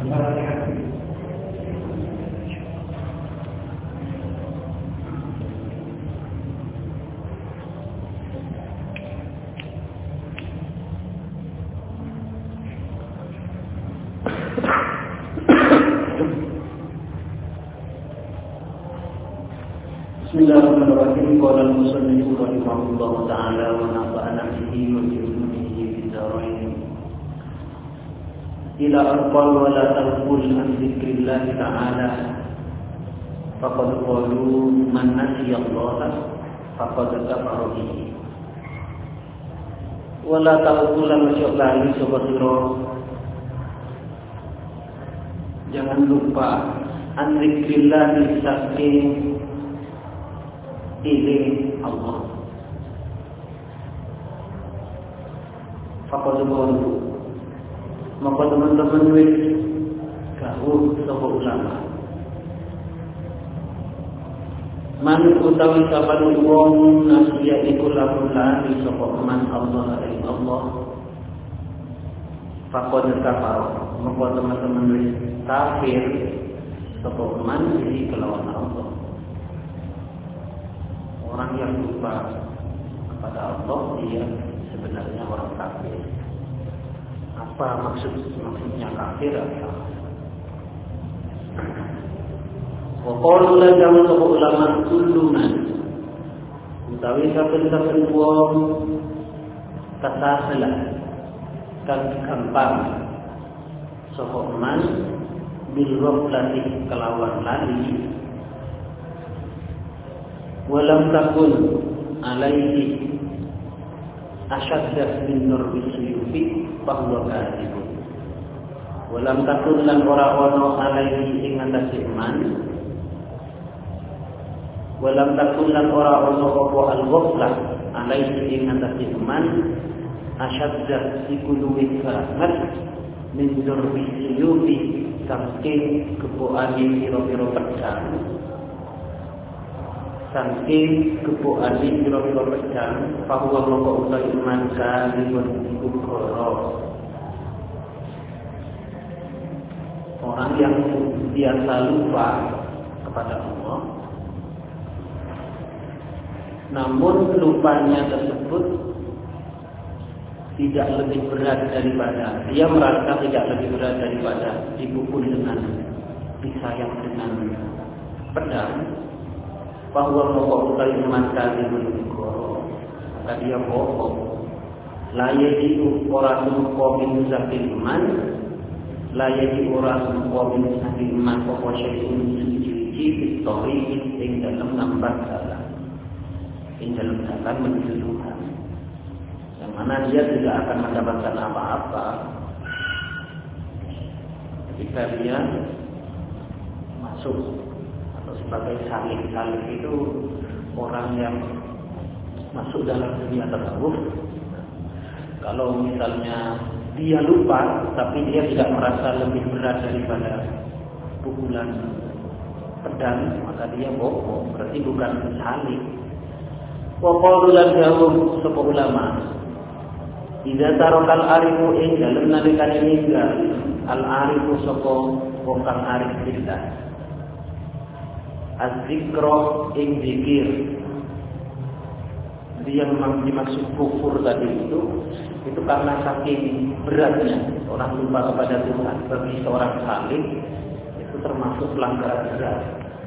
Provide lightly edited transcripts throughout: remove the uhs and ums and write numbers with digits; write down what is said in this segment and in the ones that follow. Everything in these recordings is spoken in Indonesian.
Bismillahirrahmanirrahim. Qala al-musannif rahimahullah ta'ala wa nafa'ana bihi wa bi ulumihi fid dharain. Ila arqal wa la tarqul an dzikrillah ta'ala. Faqad qalu man nasiya Allah faqad kafara bihi. Wa la tarqul lan lali sapa sira. Jangan lupa an dzikrillah saking ini Allah. Faqad qalu maka teman-teman wis gawuh sapa ulama. Man utawi saban wong nasiya iku lamun lali sapa man Allah ing Allah. Faqad kafara maka teman-teman wis kafir sapa man iki kelawan Allah. Orang yang lupa kepada Allah dia sebenarnya orang kafir. Apa maksudnya kafir adalah wa qalu la jama'a ulama kulluman utawi saben-saben wong kasalah kan gampang sapa man bil ghaflati kelawan lali walam takun alaihi asyadda min nurbi suyufi bahwa kadibun walam takun lan ora ono alaihi ing atase iman walam takun lan ora ono apa al-ghaflah alaihi ing atase iman asyadda sikuluwi sangat min nurbi suyufi saking kepoane pira-pira pedang saking kepoane pira-pira pedang bahwa moko utawi iman kalipun iku goro. Orang yang biasa lupa kepada Allah, namun lupanya tersebut tidak lebih berat daripada dia merasa tidak lebih berat daripada dipukul dengan pisayang dengan pedang. Bahwa moko utawi iman kalipun iku goro, maka dia bohong. Layak itu orang sumko min zakil iman, layak itu orang sumko min zakil iman. Pokok syai'un suci-suci fitori ing dalam nambah jalan, ing dalam jalan menuju Tuhan, yang mana dia tidak akan mendapatkan apa-apa ketika dia masuk sebagai salik itu orang yang masuk dalam dunia tasawuf. Kalau misalnya dia lupa tapi dia tidak merasa lebih berat daripada pukulan pedang, maka dia bohong, berarti bukan salik. Wa qalu lan jawab sapa ulama idza tarakal arifu ing dalem nalikane ninggal al arifu sapa wong kang arif billah az-zikra ing zikir. Dia memang dimaksud kufur tadi itu karena saking beratnya orang lupa kepada Tuhan. Bagi seorang salik itu termasuk pelanggaran berat.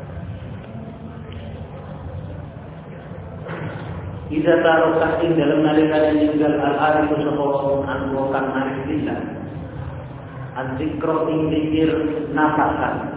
Idza taraka ing dalam nalikane ninggal al-arifu sapa wong kang arif billah az-zikra ing zikir nafasan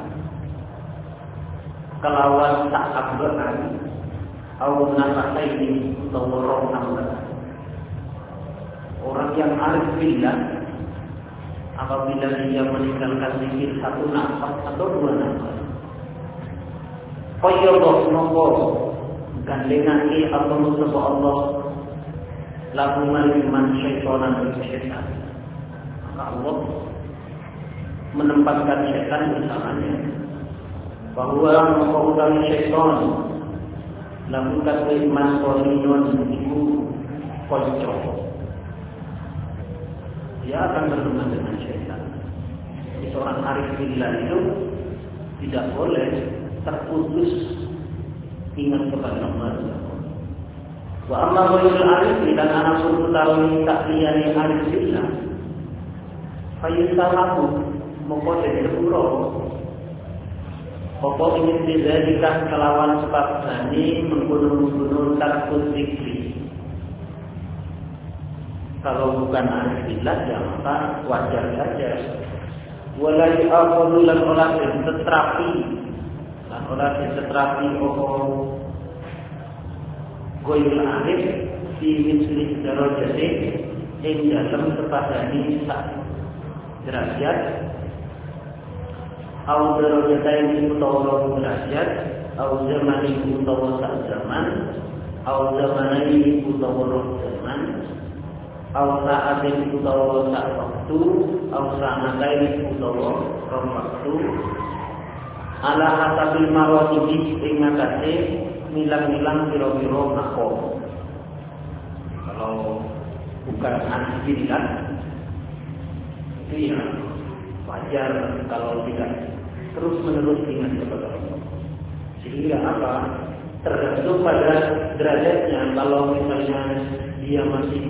kelawan tak abaan au nafasaini tawara nambah. Orang yang arif billah apabila dia meninggalkan zikir satu nafas atau dua nafas, qayyadha mongko gandengake atau sapa Allah lagu maliman syaitanan bersyaitan, maka Allah menempatkan syaitan bersamanya. Bahwa mengkautami syaitan lakukan iman kolinun iku konco, dia akan berteman dengan syaitan. Seorang arif billah itu tidak boleh terputus ingat kepada Allah. Wa amma ghairul arif dan anak suruh tahu tak liyane arif billah. Fayustahabu moko dadi sepuro. Apa ingin dijadikan kelawan sebab ini menggunung-gunung tarkut zikri. Kalau bukan arif billah ya maka wajar saja. Wala ya'khudhu lan olah terapi. Lan olah terapi opo goyul arif di misli darajati ing dalem sepadani sak derajat au darajatain utawa derajat au zamani utawa sak zaman au zamanai utawa zaman au sa'atin utawa sak waktu au sa'atain utawa rong waktu ala hasabil marwati ing atase milang-milang piro-piro makom. Kalau bukan anak billah itu ya wajar kalau tidak terus-menerus ingat kepada Allah. Sehingga apa? Tergantung pada derajatnya. Kalau misalnya dia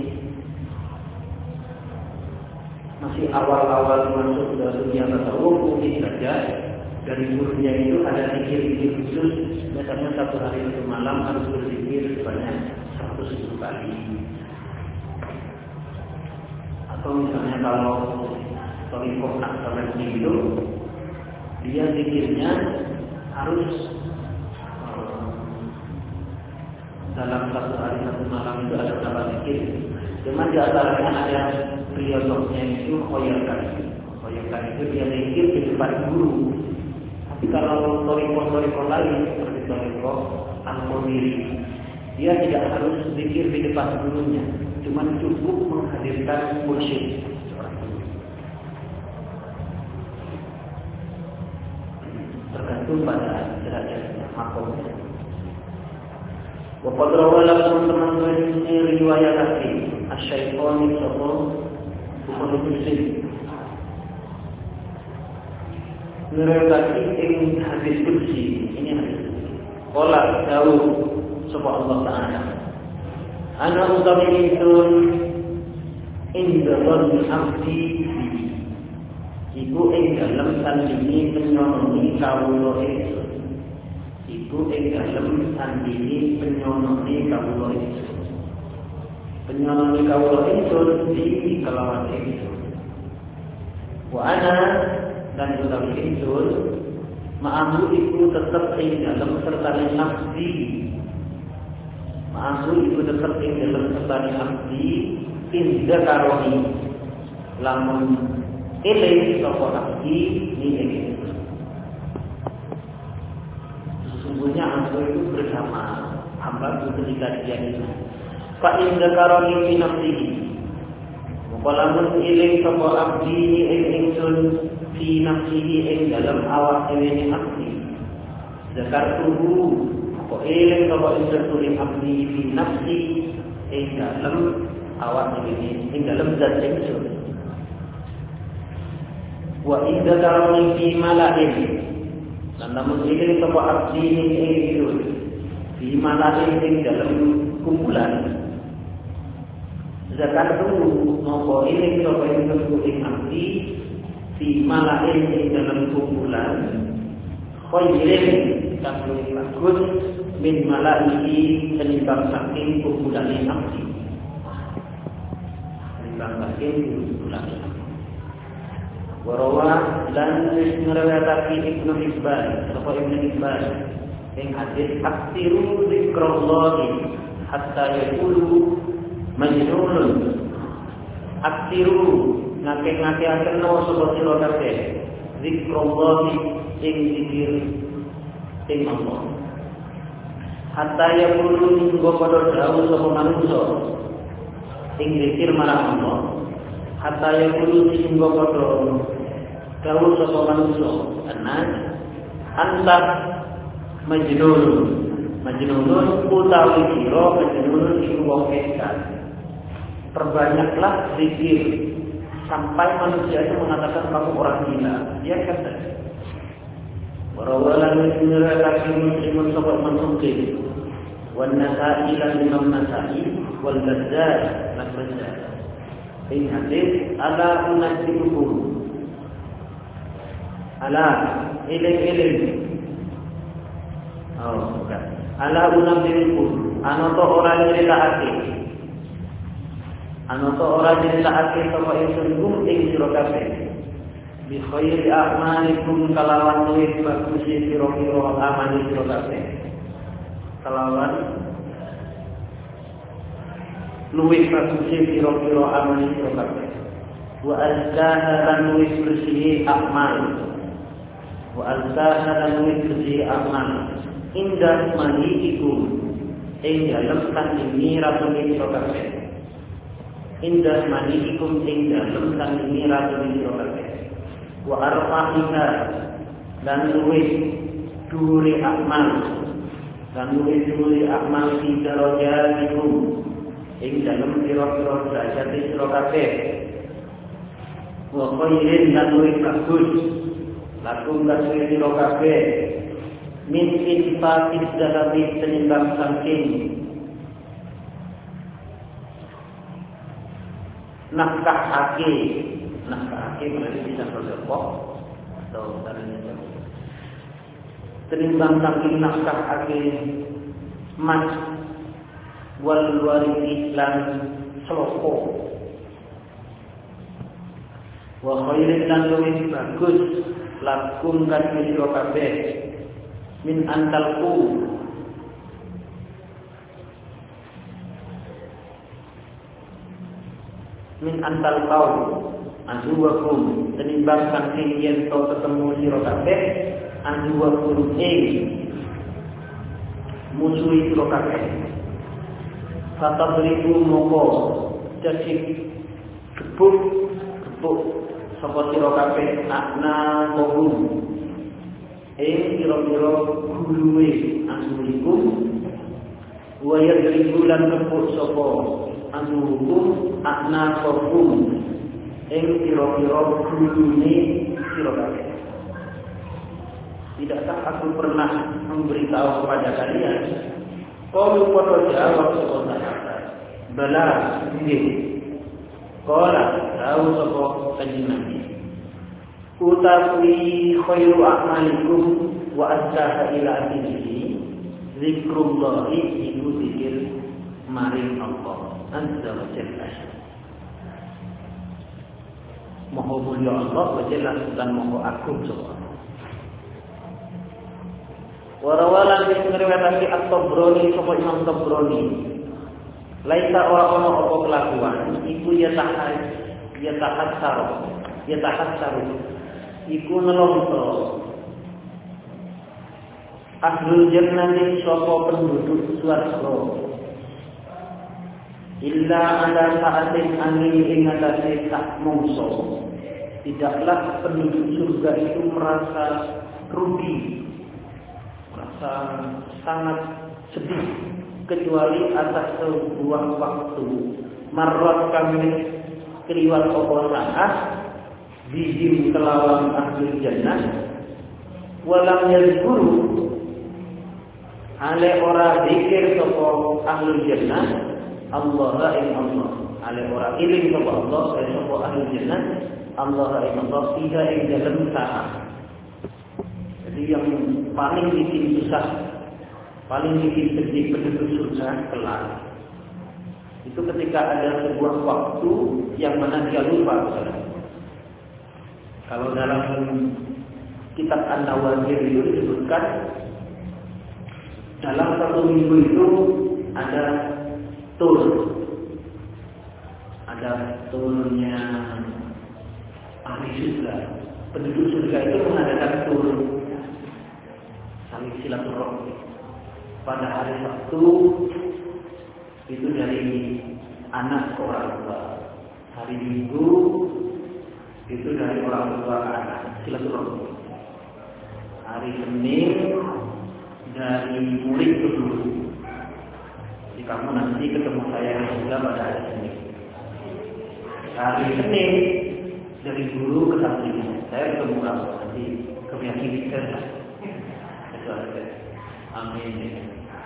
masih awal-awal masuk ke dunia tasawuf, mungkin saja dari gurunya itu ada zikir-zikir khusus. Biasanya satu hari satu malam harus berzikir sebanyak 100.000 kali. Atau misalnya kalau Torikoh Aksamen itu, dia zikirnya harus dalam satu hari satu malam itu ada berapa zikir. Cuma di antaranya ada periodoknya itu khoyarkan. Khoyarkan itu dia zikir di depan guru. Tapi kalau torikoh lain seperti torikoh Al-Qadiri, dia tidak harus zikir di depan gurunya, cuma cukup menghadirkan mursyid seorang guru. Tergantung pada derajatnya, makomnya. Wa qad rawala teman-teman ini riwayat Asy-Syaitani sapa Bukhari Muslim. Menerangkan ing hadis qudsi, ini hadis qala Daud sapa Allah Taala ana utawi ingsun inda dhanni abdi iku ing dalem sandingi penyononi kawula ingsun iku ing dalem sandingi penyononi kawula ingsun penyononi kawula ingsun di kelawan ingsun wa ana dan utawi ingsun ma'ahu iku tetep ing dalem sertane nafsi ma'ahu iku tetep ing dalem sertane nafsi inda karoni lamun eling sapa abdi ni ingsun sesungguhnya aku itu bersama hamba ketika dia itu fa inda karoni fi nafsihi lamun eling sapa abdi ni ingsun fi nafsihi ing dalam awak dhewe abdi zakar tubuh kok eling kok instruksi abdi fi nafsi ing dalam awak dhewe ing dalam zat ingsun wa idza tarani fi malain lan namun eling kok abdi ing ingsun fi malain ing dalam kumpulan zakar tubuh kok eling kok instruksi abdi di malain di dalam kumpulan khairin kabeh bagus min malaihi tenimbang saking kumpulan abdi tenimbang saking kumpulan warawa dan ngriwayatake Ibnu Hibban sapa Ibnu Hibban ing hadis aktiru zikrallahi hatta yaqulu majnunun aktiru ngake-ngake no sapa sira kabeh zikrullah ing zikir ing Allah hatta ya kudu hingga padha dawuh sapa manungsa ing zikir marang Allah hatta ya kudu hingga padha dawuh sapa manungsa anak anta majnunun utawi sira majnunun iku wong edan perbanyaklah zikir sampai manusia itu mengatakan kamu orang gila. Dia kata, warawalan meriwayatkan Muslimun sahih Mansukih, wan Nasa'i lan Imam Nasa'i, wal Bazzar lan Bazzar. Ini hadis ala unasibukum. Ala iling. Oh, bukan. Ala unasibukum. Anoto orang nyeritakake. Anoto orang nyeritakake sapa ingsun kum ing sira kabeh. Bi khairi a'malikum kalawan luwih bagus sira-sira amal sira kabeh. Kalawan luwih bagus sira-sira amal sira kabeh. Wa azkaha lan luwih bersih amal. Wa azkaha lan luwih bersih amal. Indah maniikum ing dalem kandhini ratune sira kabeh. Indah maniikum ing dalem kandhini ratune sira kabeh. Wa arfa'ina dan luwih dhuwure amal. Dan luwih dhuwure amal fi darajatikum ing dalem pira-pira derajat sira kabeh. Wa khairin lan luwih bagus lakum kasih sira kabeh. Min infatis dahabi tenimbang saking nafkahake berarti bisa bersedekah atau caranya tenimbang saking nafkahake mas wal warisi lan seloko wa khairin lan luwih bagus lakum kasih sira kabeh min antalku min antal kaum azuwakum tenimbang saking yen to ketemu sira kabeh azuwakum ing musuhi sira kabeh fatadriku moko dadi gebuk sapa sira kabeh akna kohum kira-kira guluwe asulikum wa yadribulan kepuk sapa asulikum akna kohum kira-kira gulune sira kabeh. Tidakkah aku pernah memberitahu kepada kalian? Qalu padha jawab sapa sahabat. Bala nggih. Qala tahu sapa kanjeng Nabi. Utawi khairu a'malikum wa azzaha ila akhirih zikrullahi iku zikir maring Allah azza wa jalla. Maha mulia Allah wa jalla dan maha agung sapa. Wa rawalan riwayat At-Tabrani sapa Imam Tabrani. Laisa ora ana apa kelakuan iku ya tahassaru iku nelongso ahlul jannati sapa penduduk swarga illa ala sa'atin angin ing atase sak mungso tidaklah penduduk surga itu merasa rugi merasa sangat sedih kecuali atas sebuah waktu marrat kami keliwat apa saat bihim kelawan ahlul jannah walam yazkuru ale ora zikir sapa ahlul jannah Allah ing Allah ale ora iling sapa Allah sapa ahlul jannah Allah ing Allah tidak ing dalam saat. Jadi yang paling bikin susah paling bikin sedih penduduk surga kelak itu ketika ada sebuah waktu yang mana dia lupa. Kalau dalam kitab An-Nawazir itu disebutkan dalam satu minggu itu ada turunnya ahli surga. Penduduk surga itu mengadakan tur saling silaturahmi. Pada hari Sabtu itu dari anak ke orang tua. Hari Minggu itu dari orang tua ke anak, silaturahmi. Hari Senin dari murid ke guru. Jadi kamu nanti ketemu saya juga pada hari Senin. Hari Senin dari guru ke santrinya. Saya ketemu kamu nanti keyakinan lah. Itu aja. Amin.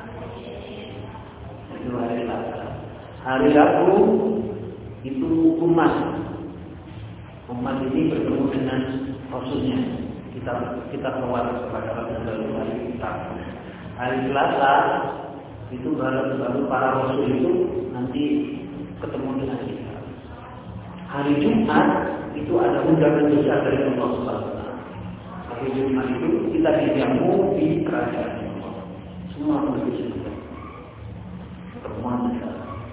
Itu hari Selasa. Hari Rabu itu umat ini bertemu dengan Rasulnya. Kita kawal kepada Rasulullah kita. Hari Selasa itu baru para Rasul itu nanti ketemu dengan kita. Hari Jumat itu ada undangan besar dari Allah Subhanahu wa taala. Hari Jumat itu kita dijamu di kerajaan Allah. Semua manusia kita. Pertemuan besar.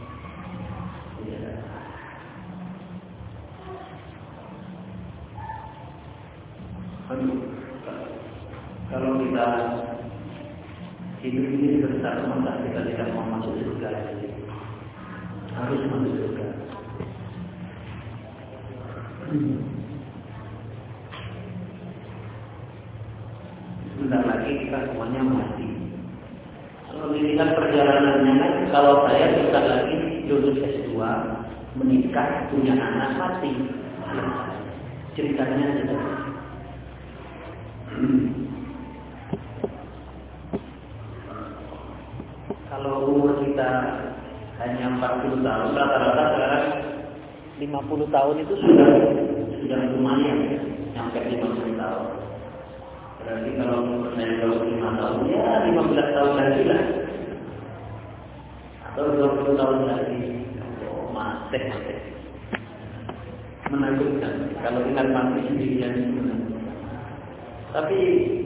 Kalau kita hidup ini bersama maka kita tidak mau masuk surga, harus masuk surga. Sebentar lagi kita semuanya mati. Kalau dilihat perjalanannya, kalau saya bisa lagi lulus S2, menikah, punya anak, mati. Ceritanya tidak. Kalau umur kita hanya 40 tahun, rata-rata sekarang 50 tahun itu sudah lumayan, sampai 50 tahun. Berarti kalau umur saya 25 tahun, ya 15 tahun lagi lah, atau 20 tahun lagi. Oh, mati. Menakutkan. Kalau ingat mati sendirian itu menakutkan. Tapi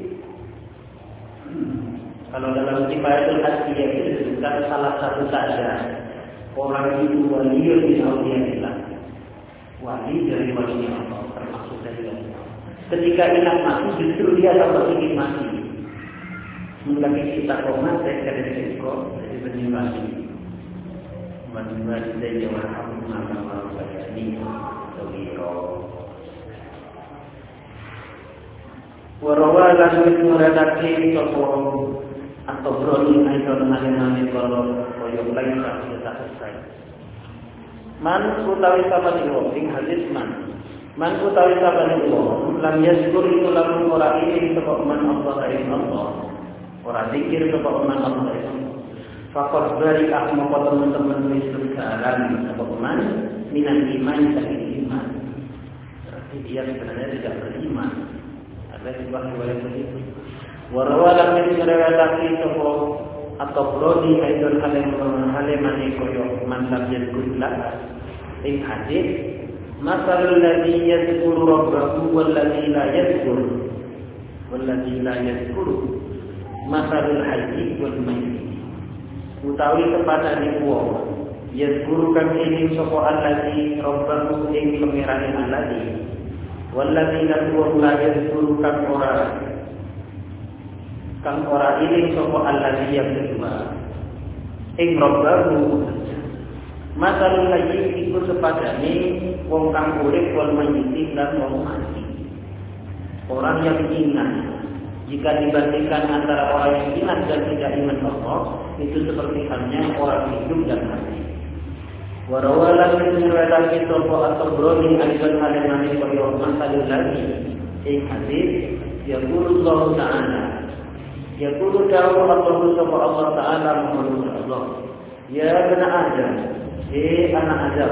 kalau dalam Kifayatul Asfiyah itu disebutkan salah satu saja orang itu wali min awliyaillah, wali dari wali Allah, termasuk dari wali Allah. Ketika ingat mati justru dia tambah ingin mati. Mulai kita komat dari sekolah dari penyembahnya. Menyembah dari Jawa Kampung nama Bajani Tawiro. Warawalan meradaki toko atau broni aidon nane kalau koyok lain tak selesai. Man utawi saban iwo ing hadis man utawi saban iwo lam yazkur itu lamun ora ini sebab man Allah ing Allah ora zikir sebab man Allah ing Allah. Fakor bari ahmo teman-teman Islam sekarang sebab man minan iman dari iman. Berarti dia sebenarnya tidak beriman. Ada sebuah riwayat begitu. Warawalan min riwayatati toko atau brodi aidon halemane koyo mantab yazkurillah ing hadis masalul ladzi yazkuru rabbahu wal ladzi la yazkuru masalul hayy wal mayyit utawi kepadane wong yazkuru kang ing sapa alladzi rabbahu ing pemirane alladzi walladzina la yazkuru kang ora iling sapa alladzi yang kedua ing rabbahu masalul hayy iku sepadane wong kang urip wal mayyit lan wong mati. Orang yang ingat, jika dibandingkan antara orang yang ingat dan tidak ingat Allah, itu seperti halnya orang hidup dan mati. Warawalan min riwayat sapa atau broni aidan halimani koyo masalul lagi ing hadis yaqulullahu ta'ala yaqulu ta'ala Allah ta'ala menurut Allah ya bani Adam anak Adam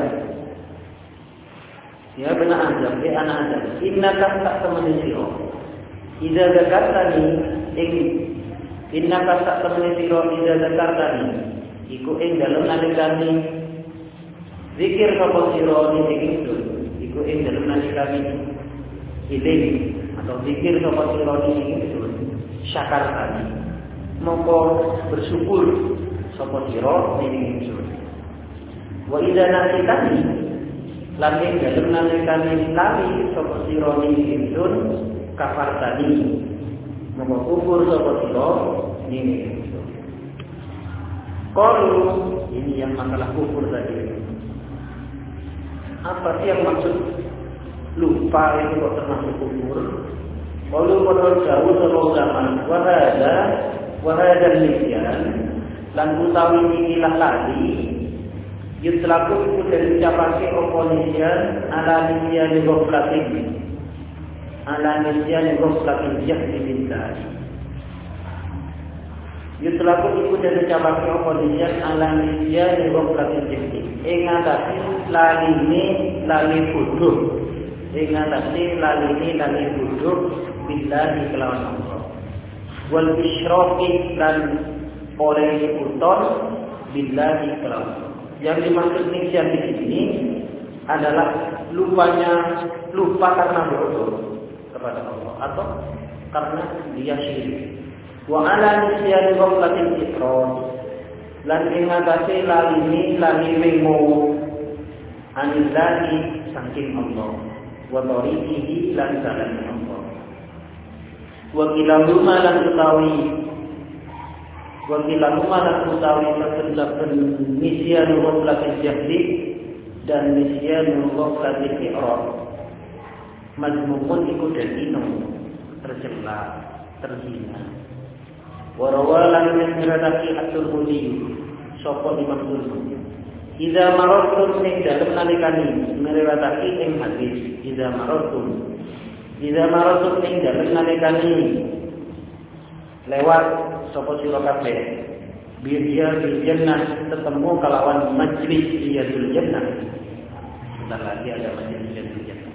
ya bani Adam anak Adam innaka tak temani sira idza zakartani innaka tak temani sira idza zakartani iku ing dalem nalikane zikir sapa sira ning ingsun iku ing dalem nalikane iling atau zikir sapa sira ning ingsun syakar tadi mongko bersyukur sapa sira ning ingsun wa idza nasitani lan ing dalem nalikane lali sapa sira ning ingsun kafar tadi mongko kufur sapa sira ning ingsun. Qalu ini yang masalah kufur tadi. Apa sih yang maksud lupa itu kok termasuk kufur? Kalau menurut jauh sama ulama, wahada nisyan lan utawi ikilah lali Yutlaku iku dari ucapake oponisian ala nisyan ghaflatin. Ala nisyan ghaflatin jahdi billahi. Yutlaku iku dari ucapake oponisian ala nisyan ghaflatin jahdi. Ing atase lali bodoh. Ing atase lali bodoh billahi kelawan Allah. Wal isyraqi lan oleh uton billahi kelawan Allah. Yang dimaksud nisyan di sini adalah lupa karena bodoh kepada Allah atau karena dia syirik. Wa ala nisyan ghaflatin ikrar lan ing atase lali memo anillahi saking Allah wa tariqihi lan jalan Allah. Wa kilahuma lan utawi saben nisyan ghaflatil jahli dan nisyan ghaflatil i'rad majmu'un iku dadi tercela terhina. Wa rawalan min riwayati at-Tirmidzi sapa Imam Tirmidzi idza marartum ing dalem nalikani ngriwayatake ing hadis idza marartum ing dalem nalikani lewat sapa sira kabeh bil jannah ketemu kalawan majlis riyadul jannah. Sebentar lagi ada majlis riyadul jannah.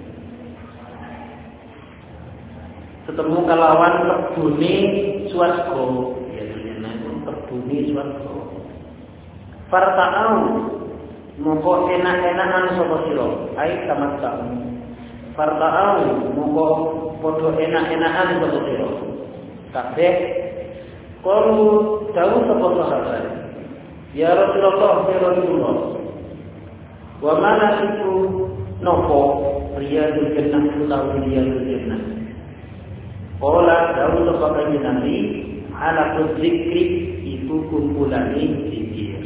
Ketemu kalawan kebune swarga. Riyadul jannah itu kebune swarga. Farta'au moko enak-enakan sapa sira ai tamatta'u. Farta'au moko padha enak-enakan sapa sira. Kabeh qalu dawu sapa sahabat. Ya Rasulullah, ya Rasulullah. Wa mana itu nopo riyadul jannah utawi riyadul jannah. Qala dawu sapa kanjeng Nabi, ala dzikri iku kumpulane zikir.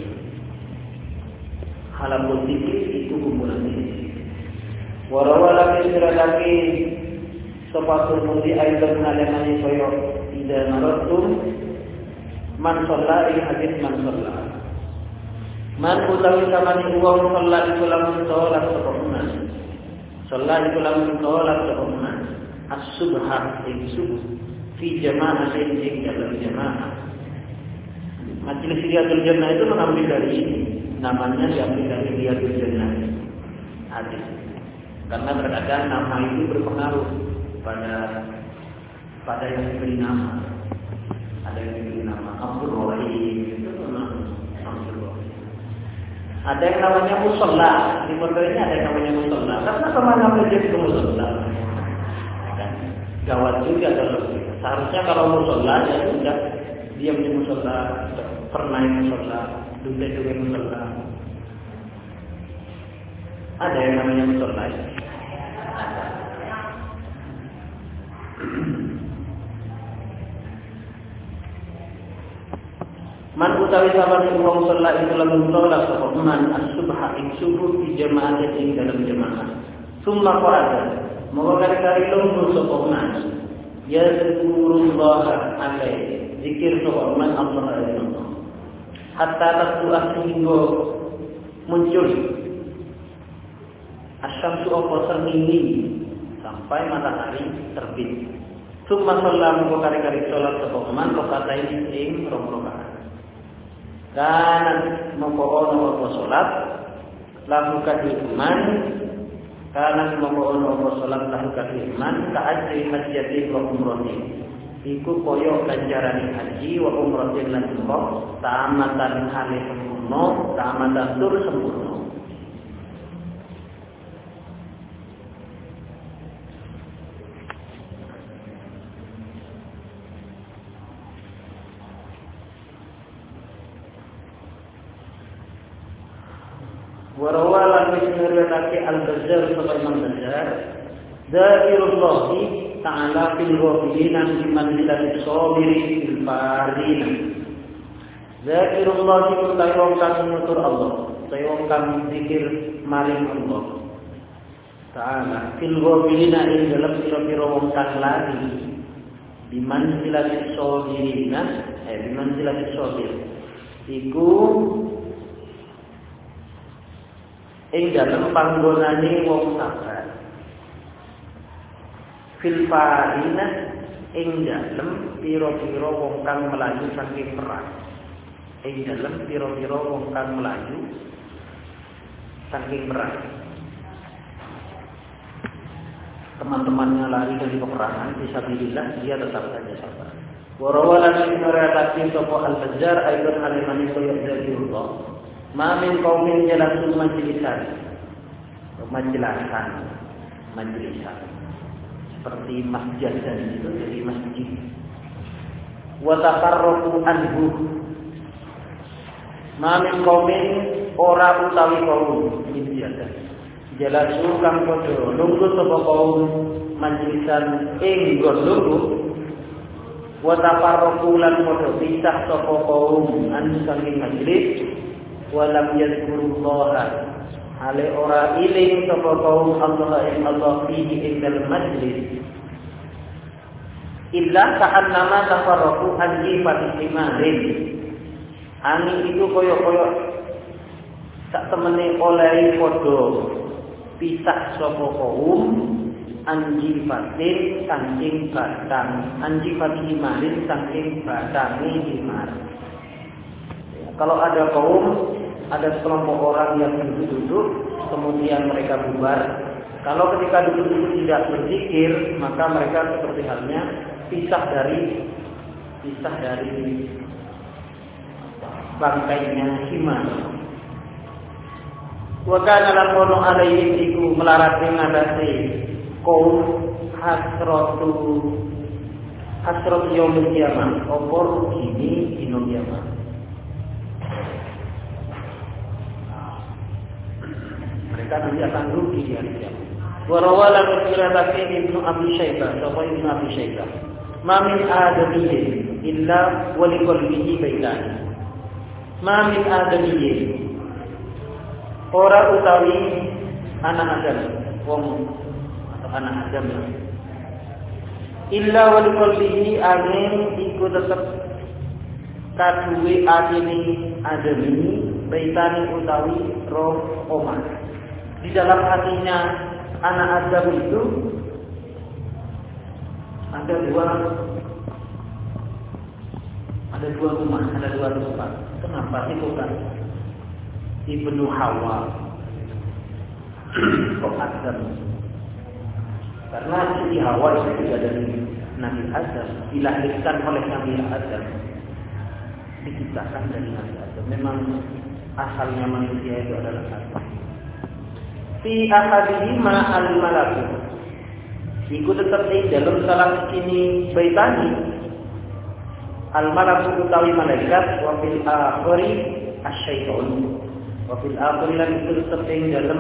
Halal dzikir itu kumpulane zikir. Wa rawala fi sapa Tirmidzi ayat nalemani koyo ida maratum man shalla ing hadis man shalla. Man utawi samani wong shalla iku lamun salat sapa menan. Shalla iku lamun salat sapa menan. As-subha ing subuh fi jamaah ing dalam jamaah. Majelis riyadul jannah itu mengambil dari ini. Namanya diambil dari riyadul jannah. Hadis. Karena terkadang nama itu berpengaruh pada yang diberi nama. Ada yang diberi nama Abdul Rahim itu memang Abdul Rahim. Ada yang namanya musola. Di pondok ini ada yang namanya musola. Karena kemana saja itu musola. Gawat juga kalau seharusnya kalau musola ya sudah diam di musola, pernah di musola, duduk di musola. Ada yang namanya musola. Man utawi sabane wong salat itu lamun salat sapa man as-subha ing subuh di jamaah ing dalam jamaah. Summa qa'ada moko kari-kari lungguh sapa man. Ya zikrullah alaihi zikir sapa man Allah alaihi. Hatta tasbuh sehingga muncul asyamsu apa sernini sampai matahari terbit. Summa sallam moko kari-kari salat sapa man rakaat ing rong rakaat. Dan moko ono apa salat lahu kadhi iman kana moko ono apa salat lahu kadhi iman ta'ajri hajjati wa umrati iku koyo ganjarane haji wa umrati lan umrah tamatan hale sempurna tamatan tur sempurna. Warawalan misnariatake al-Bazzar sampai Imam Bazzar Dzakirullah ta'ala fil ghafilina biman dilati sabiri fil farina. Dzakirullah iku wong kang nutur Allah, wong kang zikir maring Allah ta'ala fil ghafilina ing dalam pira-pira wong kang lali biman dilati sabirina biman dilati sabir iku ing dalem panggonane wong sabar. Fil farina ing dalem pira-pira wong kang melayu saking perang. Ing dalem pira-pira wong kang melayu saking perang. Teman-temannya lari dari peperangan fisabilillah, dia tetap saja sabar. Wa rawalan riwayat sapa al-Bazzar aidan alimani sayyidullah. Ma min qaumin jalasu majlisan. Majlisan. Seperti masjid dan itu jadi masjid. Wa taqarrabu anhu. Ma min qaumin ora utawi kaum majlisan. Jalasu kang padha lungguh sapa kaum majlisan ing nggon lungguh. Wa tafarraqu lan padha pisah sapa kaum an saking majlis. Walam yadhkurullaha ale ora iling sapa kaum Allah ing Allah fihi ing dalem majlis illa ka'annama tafarraqu an jifati imarin ani itu koyo-koyo sak temene oleh padha pisah sapa kaum anjifatin saking batang anjifati imarin saking batange imar. Kalau ada kaum, ada sekelompok orang yang duduk-duduk, kemudian mereka bubar. Kalau ketika duduk-duduk tidak berzikir, maka mereka seperti halnya pisah dari bangkainya himar. Wa kana lakono alaihim iku melarat ngatasi kaum hasratu yaumil qiyamah, apa rugine dina kiamat. Mereka nanti akan rugi di hari kiamat. Wa rawalan riwayat Ibnu Abi Syaibah, sapa Ibnu Abi Syaibah. Ma min adamiyyin illa wa li qalbihi baitan. Ma min adamiyyin ora utawi anak Adam, wong atau anak Adam. Illa wa li qalbihi angin iku tetep kaduwe atine Adam ini baitani utawi roh omah. Di dalam hatinya anak Adam itu ada dua rumah, ada dua tempat. Kenapa sih bukan Ibnu Hawa kok Adam? Karena Siti Hawa itu juga dari Nabi Adam, dilahirkan oleh Nabi Adam, diciptakan dari Nabi Adam. Memang asalnya manusia itu adalah satu. Fi ahadihima al-malaku. Iku tetap di dalam salah sini baitani al-malaku utawi malaikat wa fil akhiri asy-syaitan. Wa fil akhiri lan iku tetap di dalam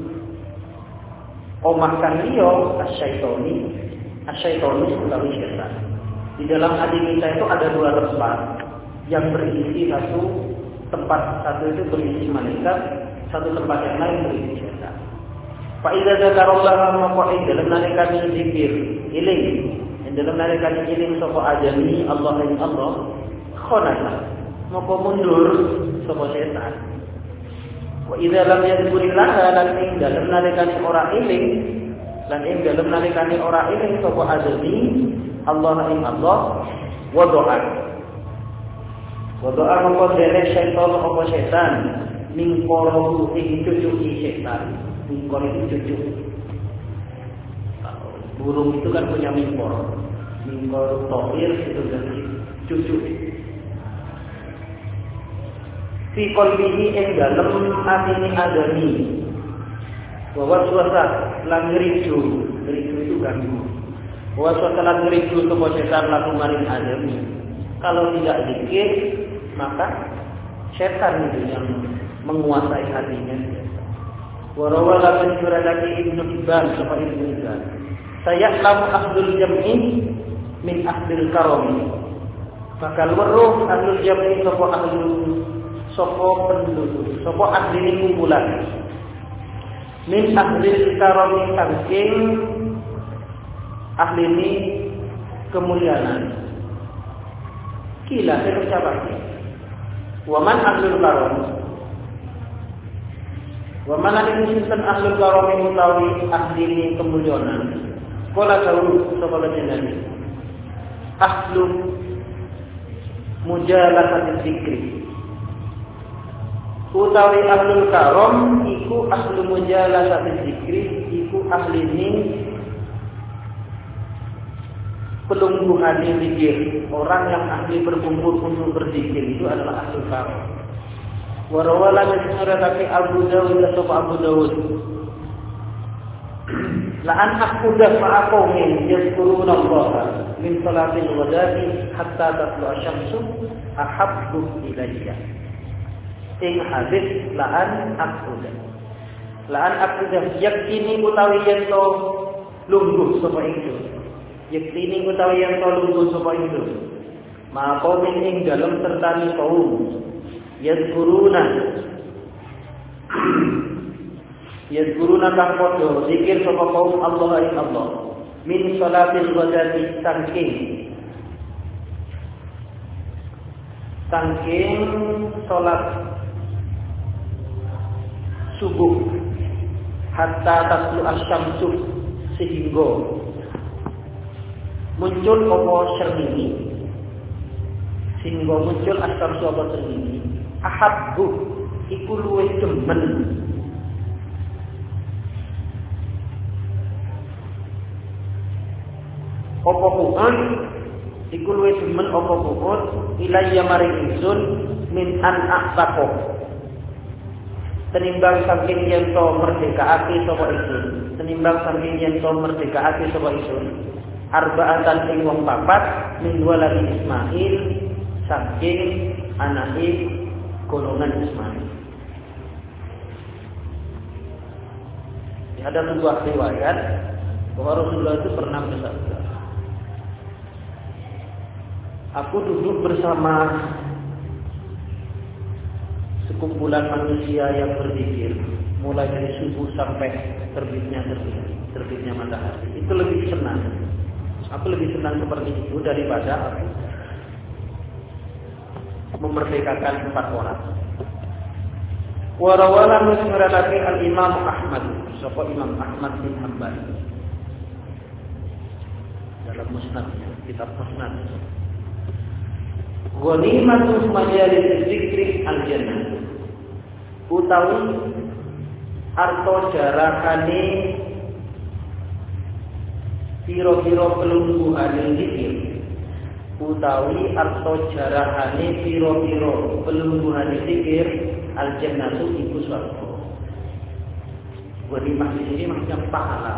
omah kan liya asy-syaitani utawi syaitan. Di dalam hati kita itu ada dua tempat yang berisi satu itu berisi malaikat, satu tempat yang lain berisi syaitan. Fa idza dzakarallaha maqa'id dalam nalikane zikir iling dalam nalikane iling sapa adami Allah ing Allah khonasa moko mundur sapa setan. Wa idza lam yadhkurillaha lan ing dalam nalikane ora iling lan ing dalam nalikane ora iling sapa adami Allah ing Allah wa doa moko dene setan apa setan ning poro ing cucuki setan. Mingkor itu cucuk. Burung itu kan punya mingkor. Mingkor tohir itu dari cucuk. Fi qalbihi ing dalem atine adami. Wa waswasa lan ngridu itu ganggu. Wa waswasa lan ngridu sapa setan laku maring adami. Kalau tidak zikir, maka setan itu yang menguasai hatinya. Warawala bin Suradaki Ibnu Hibban sapa Ibnu Hibban. Sayahlamu ahlul jam'i min ahlil karami. Bakal weruh ahlul jam'i sapa penduduk, sapa ahli kumpulan. Min ahlil karami saking ahli ini kemuliaan. Kila saya ucapkan. Wa man ahlul karami. Wa mana sinten ahlul karam utawi ahli kemulyanan. Kala dawuh sapa jenenge. Ahlu mujalasati dzikri. Utawi ahlul karam iku ahlu mujalasati dzikri, iku ahli ning pelungguhan zikir. Orang yang ahli berkumpul untuk berzikir itu adalah ahlul karam. Warawala menyeratake Abu Dawud atau Abu Dawud. La'an aqudah ma'aqawmin yazkuruna Allah min salatil ghadati hatta tatlu asyamsu ahabbu ilayya. Ing hadis la'an aqudah. La'an aqudah yaktini utawi yen to lungguh sapa itu. Yaktini utawi yen to lungguh sapa itu. Ma'aqawmin ing dalem sertani kaum Yazkuruna kang padha zikir sapa kaum Allah ing Allah min salatil ghadati saking salat subuh hatta taslu asyamsu sehingga muncul apa srengenge sehingga muncul asyamsu apa srengenge ahabbu iku luwih demen apa kuat iku luwih demen apa kuat ilayya maring ingsun min an aqtaqo tenimbang saking yen to merdekaake sapa ingsun tenimbang saking yen to merdekaake sapa ingsun arba'atan ing wong papat min waladi Ismail saking anake golongan Ismail. Ada sebuah riwayat bahwa Rasulullah itu pernah bersabda, aku duduk bersama sekumpulan manusia yang berzikir mulai dari subuh sampai terbitnya matahari. Itu lebih senang. Aku lebih senang seperti itu daripada aku memerdekakan 4 orang. Warawala musnadake al-Imam Ahmad, sapa Imam Ahmad bin Hanbal. Dalam musnadnya, kitab musnad. Ghanimatu majalis dzikri al-jannah. Utawi arto jarakane pira-pira pelungguhan zikir. Utawi arto jarahane piro-piro pelungguhan zikir al-jannatu iku swarga. Ghanimah di sini maksudnya pahala.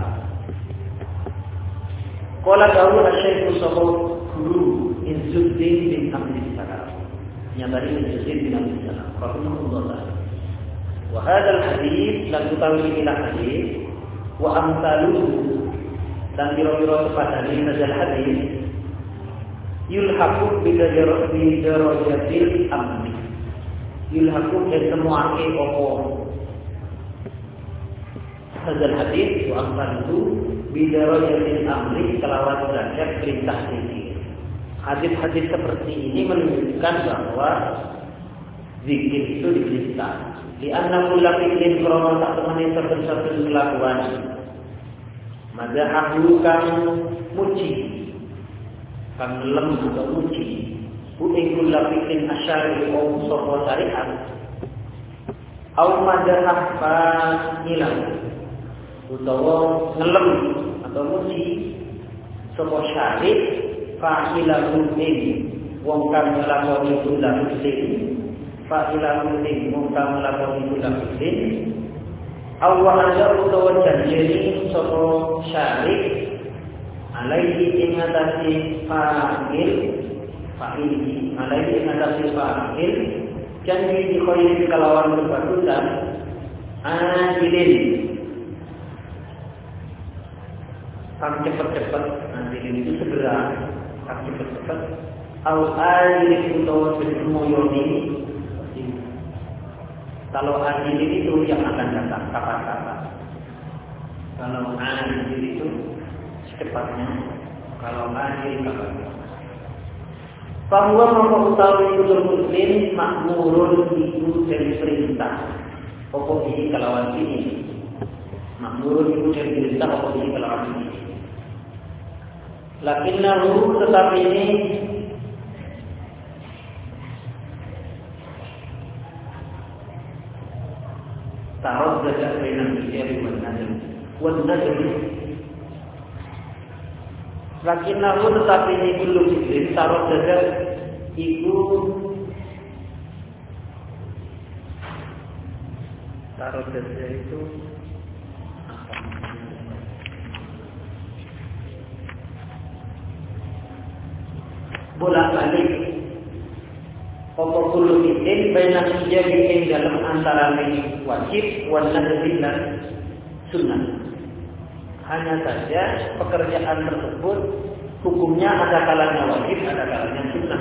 Qala dawuh Syekh Sahab Guru Izzuddin bin Abdul Salam. Nyabari Izzuddin bin Abdul Salam. Rahimahullah. Wa hadzal hadits lan utawi ila hadits wa amsaluhu dan piro-piro sepadane hadzal hadits yulhaqu bidarajatil amni. Yulhaqu kesemuake opo hadzal hadits wa amsaluhu bidarajatil amri kelawan derajat perintah zikir. Hadis-hadis seperti ini menunjukkan bahwa zikir itu diperintah. Di anna kullu fi'lin krono sak temene saben-saben kelakuan madahahu kang muji kang lem atau muji ing kullu fi'lin asyari au sapa syariat au madahah fa hilang utawa ngelem atau muji sapa syariat fa hilang ing wong kang nglakoni kullu fi'lin fa'ilahu ing mungkam lakoni kulang fi'lin awwa ada utawa janjeni sapa syarik alaihi ing atase fa'il alaihi ing atase fa'il janji di khairi kalawan kebagusan ajilin kang cepet-cepet ajilin itu segera kang cepet-cepet au ajilin utawa semoyoni. Kalau ajil itu yang akan datang kapan-kapan. Kalau ajil itu secepatnya. Kalau ajil kapan-kapan. Bahwa maka utawi usul muslim makmurun itu dari perintah. Pokok ini kelawan ini. Makmurun ibu dan perintah pokok ini kelawan ini. Lakinnahu tetapi ini tarot jaga benar ijari wan najm. Lakinnahu tetapi ini belum diberi tarot jaga ibu tarot jaga itu bolak-balik apa kulo fitin baina ijabi ing dalam antara wajib wan nadbi dan sunnah. Hanya saja pekerjaan tersebut hukumnya ada kalanya wajib, ada kalanya sunnah.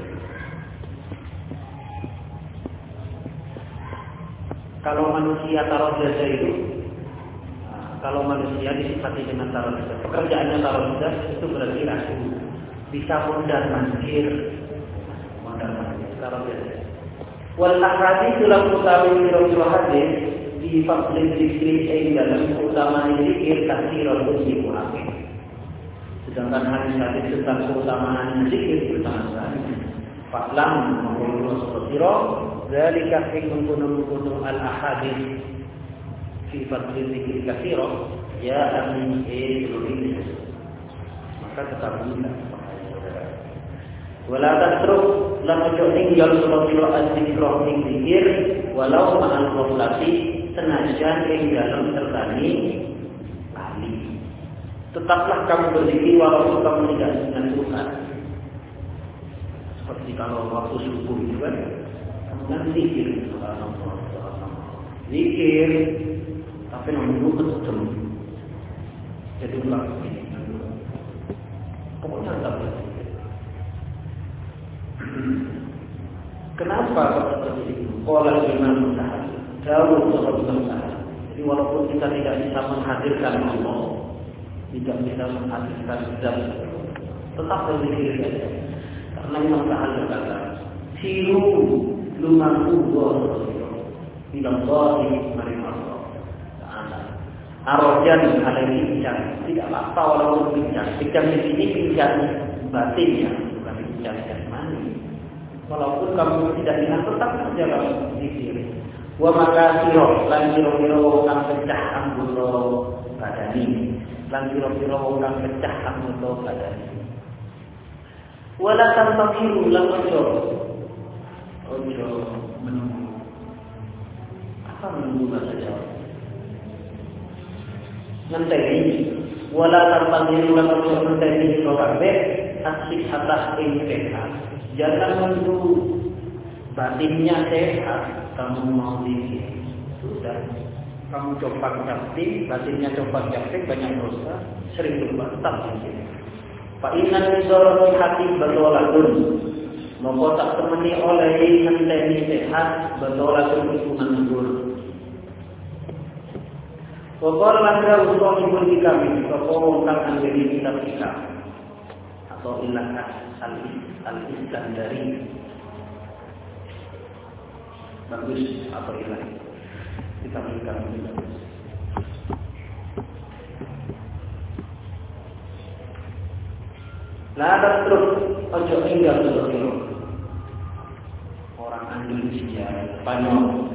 Kalau manusia taruh jasa itu, kalau manusia disifati dengan taruh jasa, pekerjaannya taruh jasa itu berarti rasul. Bisa mondar mandir, taruh jasa. Wal ahadits lam utawi sira hadis di fadlil zikri ing dalam keutamaan zikir katsirun muslimuake. Sedangkan hadis-hadis tentang keutamaan zikir bertambah. Fa'lam maqulun sira dzalika ing mengkono al ahadits fi fadlil zikri katsirun ya amin ilmi. Maka ketahuilah wala tasruf lan ojo tinggal sira azikra ing zikir walau ma'al ghaflati senajan ing dalam sertani ahli. Tetaplah kamu berzikir walaupun kamu tidak ingat Tuhan. Seperti kalau waktu subuh itu kan kamu kan zikir subhanallah. Zikir tapi menunggu ketemu. Jadi ulang ini. Pokoknya tak boleh. Kenapa seperti itu? Qala Imam Sa'ad, jauh Imam Sa'ad. Jadi walaupun kita tidak bisa menghadirkan Allah, tidak bisa menghadirkan zat, tetap berzikir saja. Karena Imam Sa'ad berkata, siru lumaku bilang Allah mari Allah. Arojan alaihi bincang, tidak apa-apa walaupun bincang. Bincang di sini bincang batinnya, bukan bincang jasmani. Walaupun kamu tidak ingat tetap saja kamu zikir. Wa makasiro lan kira-kira wong kang pecah anggota badani. Lan kira-kira wong kang pecah anggota badani. Wala tantakiru lan ojo menunggu. Apa menunggu saja? Ngenteni. Wala tantakiru lan ojo ngenteni sira kabeh asik atas ing sehat. Jangan menunggu batinnya sehat, kamu mau zikir. Sudah, kamu coba capting, batinnya coba capting, banyak dosa, sering lupa, tetap zikir. Fa inna nizarati hati batolatun. Maka tak temani oleh ngenteni sehat, batolatun itu menganggur. Wa qala lan rasul ibn kami, kau kang anggere kita atau ilah al-Iskandari bagus atau ilahi kita berikan bagus. Lada terus ojo tinggal selo orang Indonesia Spanyol.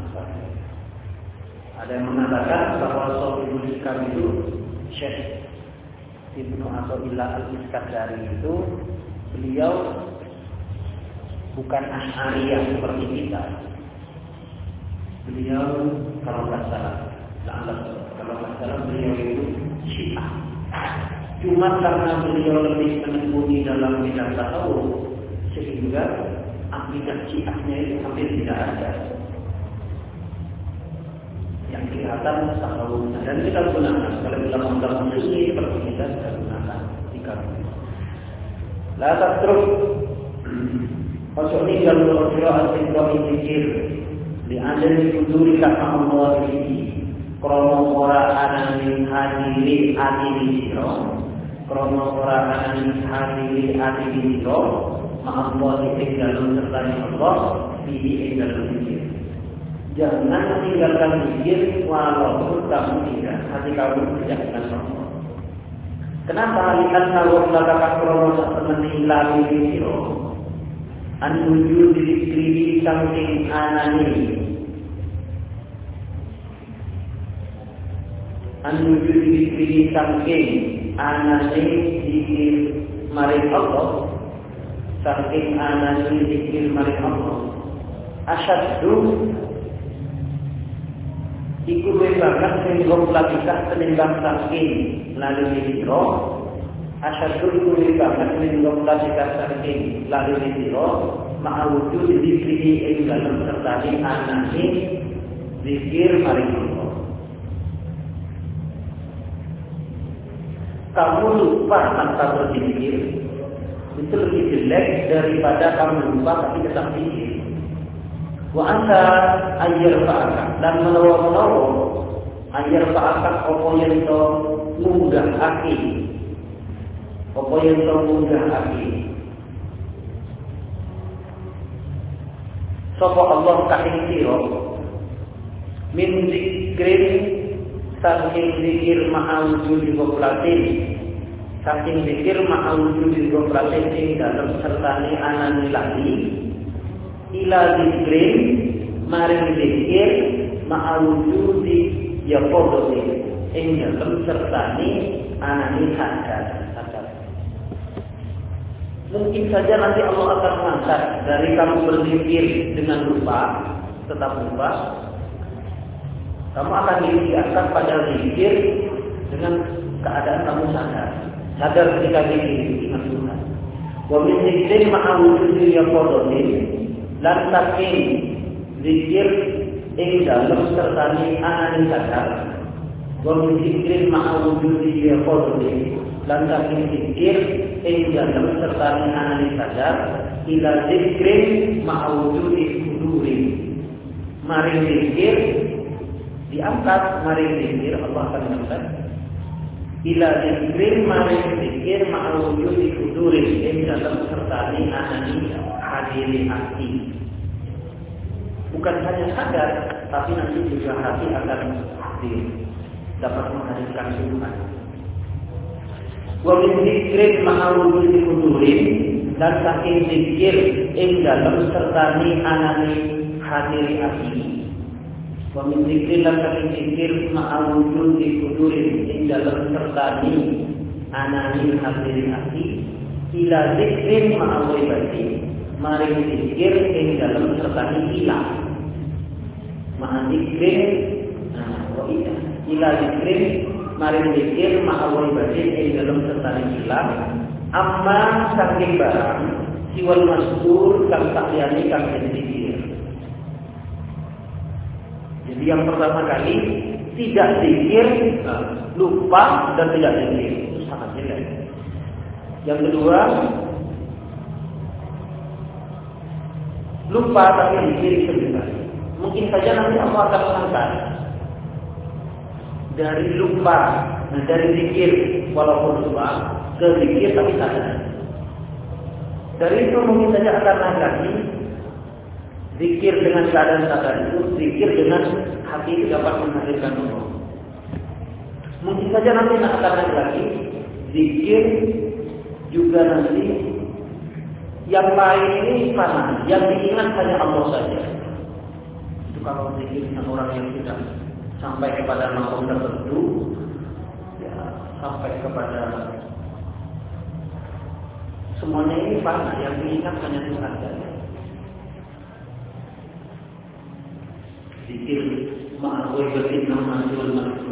Ada yang mengatakan bahwa Sahibul Hikam itu Syekh Ibnu Athaillah al-Iskandari itu beliau bukan Asy'ariyah seperti kita. Beliau kalau nggak salah beliau itu Syiah. Cuma karena beliau lebih menekuni dalam bidang tasawuf sehingga akidah Syiahnya itu hampir tidak ada. Yang kelihatan tasawufnya dan kita gunakan kalau kita menggunakan sunni seperti kita gunakan tiga. La tatruk Maksudnya kalau qira'at zikir di adami hudurika Allah ini krono ora ana min hadiri adili sira krono ora ana min hadiri adili sira ma'allah ing dalem sertane Allah di ing dalem zikir. Jangan meninggalkan zikir walaupun kamu tidak hati kamu tidak dengan Allah. Kenapa? Karena wablaga krono menilai zikiro anuju diri saking anani anuju diri saking anani zikir maring Allah, saking anani zikir maring Allah asyaddu iku banget sing gomplakisah tenimbang saking lalu dikira asyaddu iku banget sing gomplakisah saking lalu dikira ma'awudu dikiri ing dalam sertani anani zikir maring Allah. Kamu lupa tanpa berzikir itu lebih jelek daripada kamu lupa tapi tetap zikir. Wa anta ayyar fa'aka dan menawa-menawa ayyar fa'aka apa yang to munggah aki sapa Allah kaing sira min zikrin saking zikir ma'awujud goplatin saking zikir ma'awujud goplatin ing dalem sertane anani lali ila zikrin maring zikir ma'awujud ya podone ing dalem sertane anani sadar. Mungkin saja nanti Allah akan mengangkat dari kamu berzikir dengan lupa, tetap lupa. Kamu akan diangkat pada zikir dengan keadaan kamu sadar ketika zikir ingat Tuhan. Wa min zikrin ma'awujudi yaqadin lan saking zikir ing dalem sertane anani sadar. Wa min zikrin ma'awujudi yaqadin lan saking zikir ing dalem sertane anani sadar ila zikrin ma'awujudi hudurin. Mari zikir diangkat, mari zikir Allah akan mengangkat ila zikrin maring zikir ma'awujudi hudurin ing dalam sertani anani hadiri hati. Bukan hanya sadar tapi nanti juga hati akan dapat menghadirkan Tuhan. Wa min zikrin ma'awujudi hudurin dan saking zikir ing dalam sertani anani hadiri hati. Wa min zikrin lan saking zikir ma'awujud di kudurin ing dalam sertani anani hadirin hati ila zikrin ma'awibati maring zikir ing dalam sertani ilah ma'azikrin ila zikrin maring zikir ma'awibati ing dalam sertani ilah amma saking barang siwal maskur kang sakliyane kang zikir. Jadi yang pertama kali tidak zikir, lupa dan tidak zikir itu sangat jelek. Yang kedua lupa tapi zikir sebentar. Mungkin saja nanti Allah akan mengangkat dari lupa, dari zikir walaupun lupa ke zikir tapi sadar. Dari itu mungkin saja akan naik zikir dengan keadaan sadar itu, zikir dengan hati itu dapat menghadirkan Allah. Mungkin saja nanti akan naik lagi, zikir juga nanti yang lain ini fana, yang diingat hanya Allah saja. Itu kalau zikir dengan orang yang sudah sampai kepada maqam tertentu, ya sampai kepada semuanya ini fana, yang diingat hanya Tuhan saja. Zikir ma'awibatin namazul makhluk.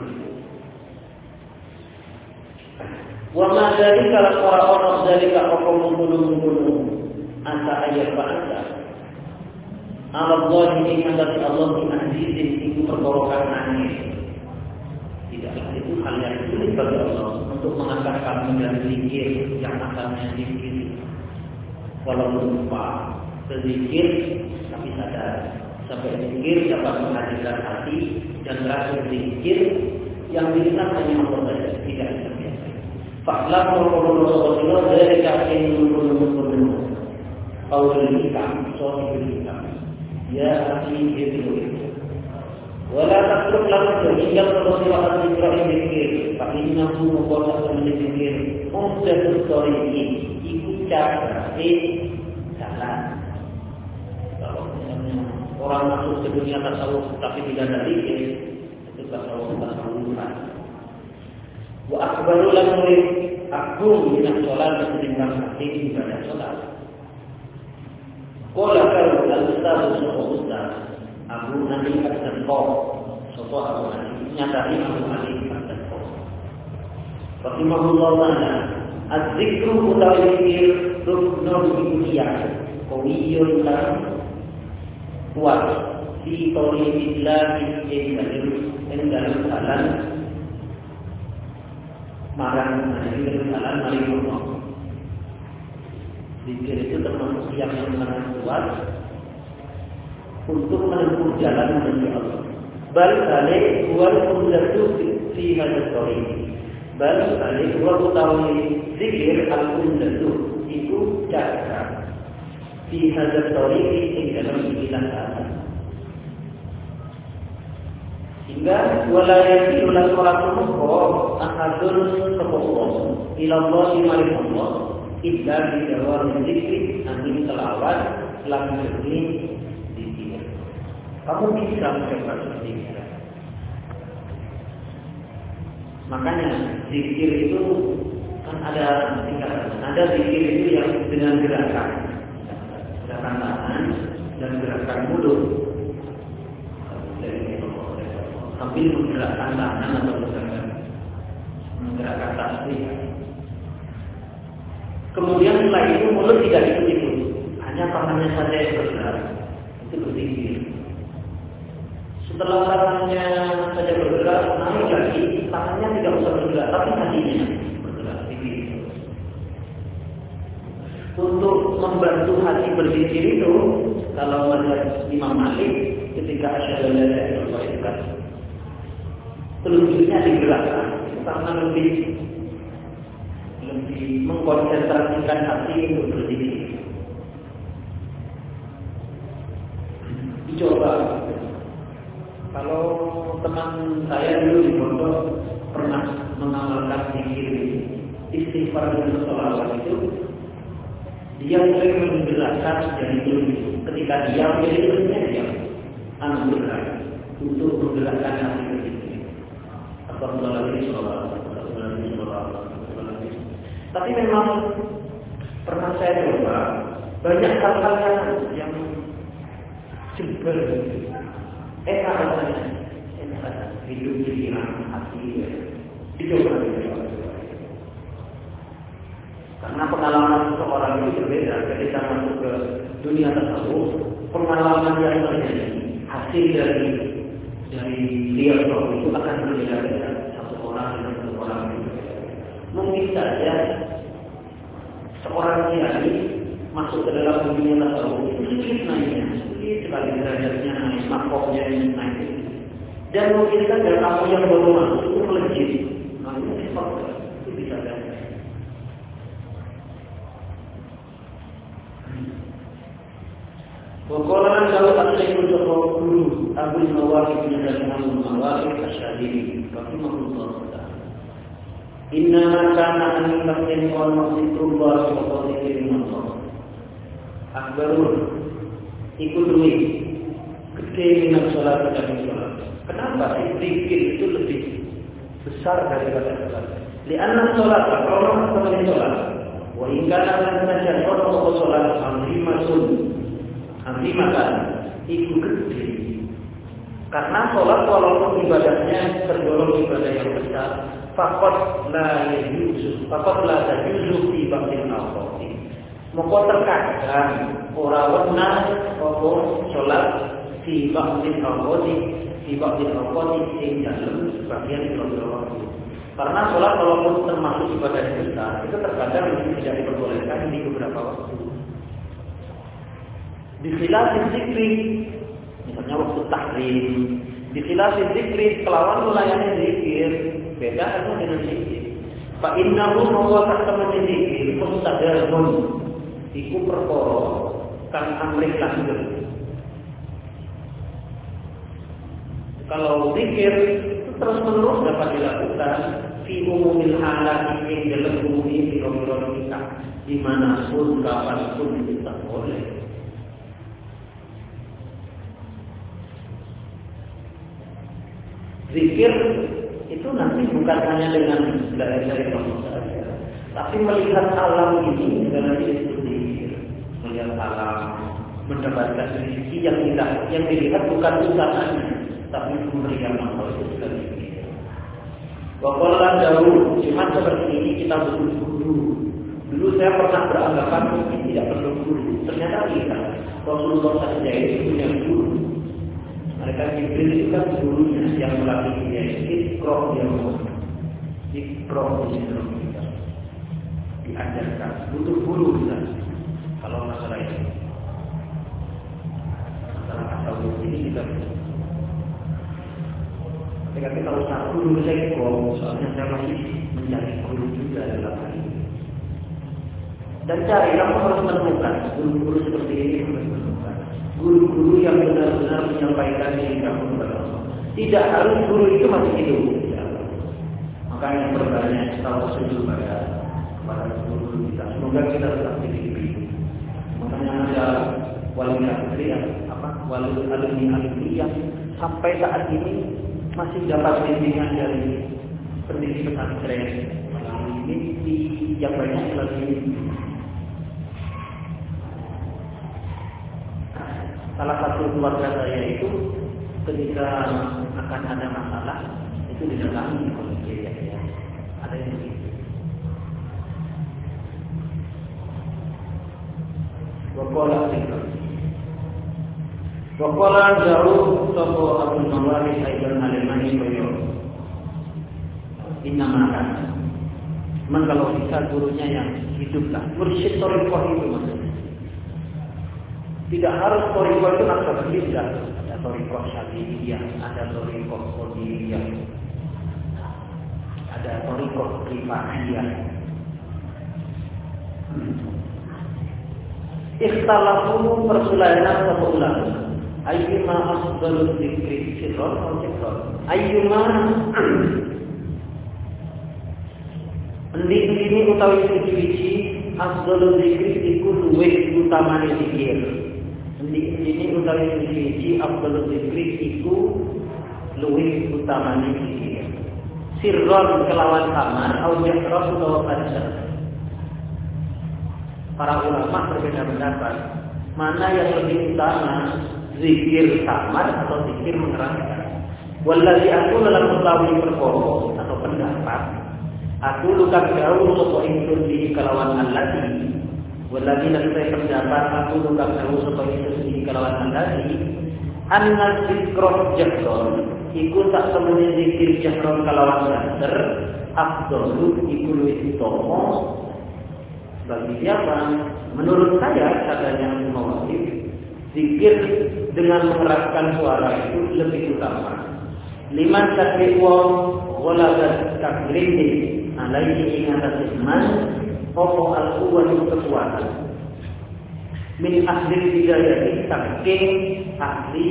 Wa ma dzalika la qara'ana dzalika qawmun anta ayat ba'da. Allah ini menghadapi Allah di azizin itu perkorokan aneh. Tidaklah itu hal yang sulit bagi Allah untuk mengangkat kamu dari zikir yang asalnya zikir. Walaupun lupa, berzikir tapi sadar. Sampai zikir dapat menghadirkan hati dan rasa zikir yang diingat hanya Allah saja, tidak terbiasa. Fa'lam Rasulullah dari kain ulul qaulul hikam, sohibul hikam. Ya akhi hidul. Wala tatruk lalu tinggal terus lewat zikir zikir. Tapi nahu mengkotak teman zikir. Umdatul Tariqi ikut cara jalan. Kalau misalnya orang masuk ke dunia tasawuf tapi tidak ada zikir, itu tasawufan. Wa akbarul amri agung minat sholat ketimbang hati ibadah sholat. Qala kalau al-ustaz Abu Ali Al-Darqaw, sopo Abu Ali, nyatari Abu Ali Al-Darqaw. Rahimahullah ta'ala, az-zikru utawi zikir ruknun ibudiyah, qawiyun lan kuat fi tariqillah ing dalam jalan marang maring Allah. Zikir itu termasuk yang sangat kuat untuk menempuh jalan menuju Allah. Bal balik wal umdatu fi hadzal tariq. Bal balik wal utawi zikir al umdatu iku cara fi hadzal tariq ing dalam jalan. Sehingga walayati ulah orang mukho ahadun kepokoh ila Allah maring Allah illa bi dawam zikri angin selawat lan zikir. Kamu bisa mencoba seperti itu. Makanya zikir itu kan ada tingkatan. Ada zikir itu yang dengan gerakan tangan dan gerakan mulut. Sambil menggerakkan tangan atau menggerakkan tasbih. Kemudian setelah itu mulut tidak ikut-ikut, hanya tangannya saja yang bergerak. Itu berzikir. Setelah tangannya saja bergerak, naik lagi, tangannya tidak usah bergerak, tapi hatinya bergerak. Untuk membantu hati berzikir itu, kalau melihat Imam Malik ketika asyhadu an la ilaha illallah itu kan telunjuknya digerakkan karena lebih mengkonsentrasikan hati untuk berzikir. Dicoba. Kalau teman saya dulu di pondok pernah mengamalkan zikir istighfar dan sholawat itu, dia mulai menggerakkan dari telunjuk. Ketika dia menjadi telunjuknya dia bergerak untuk menggerakkan hati berzikir. Tapi memang pernah saya coba banyak hal-hal yang jebel, rasanya hidup pikiran hati dicoba. Karena pengalaman seseorang itu berbeda ketika masuk ke dunia tasawuf. Pengalaman yang terjadi hasil dari dia itu akan berbeda-beda satu orang dengan satu orang. Mungkin saja seorang kiai masuk ke dalam dunia tasawuf itu sedikit naiknya, sedikit sekali derajatnya naik, makomnya naik. Dan mungkin saja kamu yang baru masuk itu melejit, itu bisa saja. Waqalan kalau asyiku Joko Guru Abu Nawaqib bin Al-Imam Nawaqib Asy-Syadili rahimahullah ta'ala. Inna kana an yaqin wa maqsitullah wa qadirin Allah. Akbarun iku duwe gede minat salat dan salat. Kenapa zikir itu lebih besar daripada salat? Lianna salat orang seperti salat. Wa in kana saja orang salat makan itu gede. Karena sholat walaupun ibadahnya tergolong ibadah yang besar, fakot la tajuzu fi ba'dil awqati. Moko terkadang ora wenang apa sholat fi ba'dil awqati ing dalem sebagian waktu. Karena sholat walaupun termasuk ibadah yang besar, itu terkadang tidak diperbolehkan di beberapa waktu. Di khilaf zikri, misalnya waktu tahrim, di khilaf zikri kelawan melayani zikir, beda dengan zikir. Fa innahu huwa kasama zikir mustadharun, iku perkara kang amrih langgeng. Kalau zikir itu terus menerus dapat dilakukan fi umumil halat ini dalam umumnya di rombongan kita dimanapun kapanpun kita boleh. Zikir itu nanti bukan hanya dengan dari Allah saja, tapi melihat alam ini juga nanti disebut zikir. Melihat alam, mendapatkan rezeki yang dilihat bukan usahanya, tapi pemberian Allah itu juga zikir. Wakolan jauh, cuma seperti ini kita butuh guru. Dulu saya pernah beranggapan mungkin tidak perlu guru. Ternyata tidak. Rasulullah saja itu punya guru. Mereka Jibril itu kan gurunya yang melatih dia. Ikro dia ngomong. Ikro dia ngomong. Diajarkan. Butuh guru kita. Kalau masalah itu. Masalah tasawuf ini kita butuh. Tapi kalau tak guru saya kok, soalnya saya masih mencari guru juga dalam hal ini. Dan cari, kamu harus menemukan guru-guru seperti ini, harus menemukan guru-guru yang benar-benar menyampaikan diri kamu kepada Allah. Tidak harus guru itu masih hidup. Makanya berbanyak tawasul pada guru kita. Semoga kita tetap hidup. Makanya ada wali alumni yang sampai saat ini masih dapat bimbingan dari pendidik pesantren. Ini yang banyak lagi. Salah satu keluarga saya itu ketika akan ada masalah itu didatangi oleh kiai ya. Ada yang begitu. Wakola jauh sopo Abu Nawawi Sayyidul Alimani Boyo. Inamakan. Memang kalau bisa gurunya yang hiduplah. Mursyid Torikoh itu maksudnya. Tidak harus Torikoh itu naksabandia. Ada Torikoh Syadidiyah, ada Torikoh Qadiriyah, ada Torikoh Rifa'iyah. Ikhtalafu perselainan satu ulama. Ayyuma afdalul dzikri sirran aw jahran. Ayyuma ini utawi suci afdalul dzikri iku luwih utamane zikir. Ini utawi suci afdalul dzikri iku luwih utamane zikir. Sirran kelawan samar aw jahran utawa fadhar. Para ulama berbeda pendapat mana yang lebih utama, zikir samar atau zikir mengeraskan. Wallazi aku dalam mengetahui perkara atau pendapat, aku luka jauh sapa ingsun di kelawan allati. Wallazi lan saya pendapat aku luka jauh sapa ingsun di kelawan allati. Anna zikra jahron iku tak temune zikir jahron kelawan sadar afdalu iku luwih utama. Bagi siapa? Menurut saya katanya Muhammad, zikir dengan mengeraskan suara itu lebih utama. Liman takbiwon walagat taklimi alaihi ingatas iman pokok al-quwwatu kekuatan min ahli bidayati saking ahli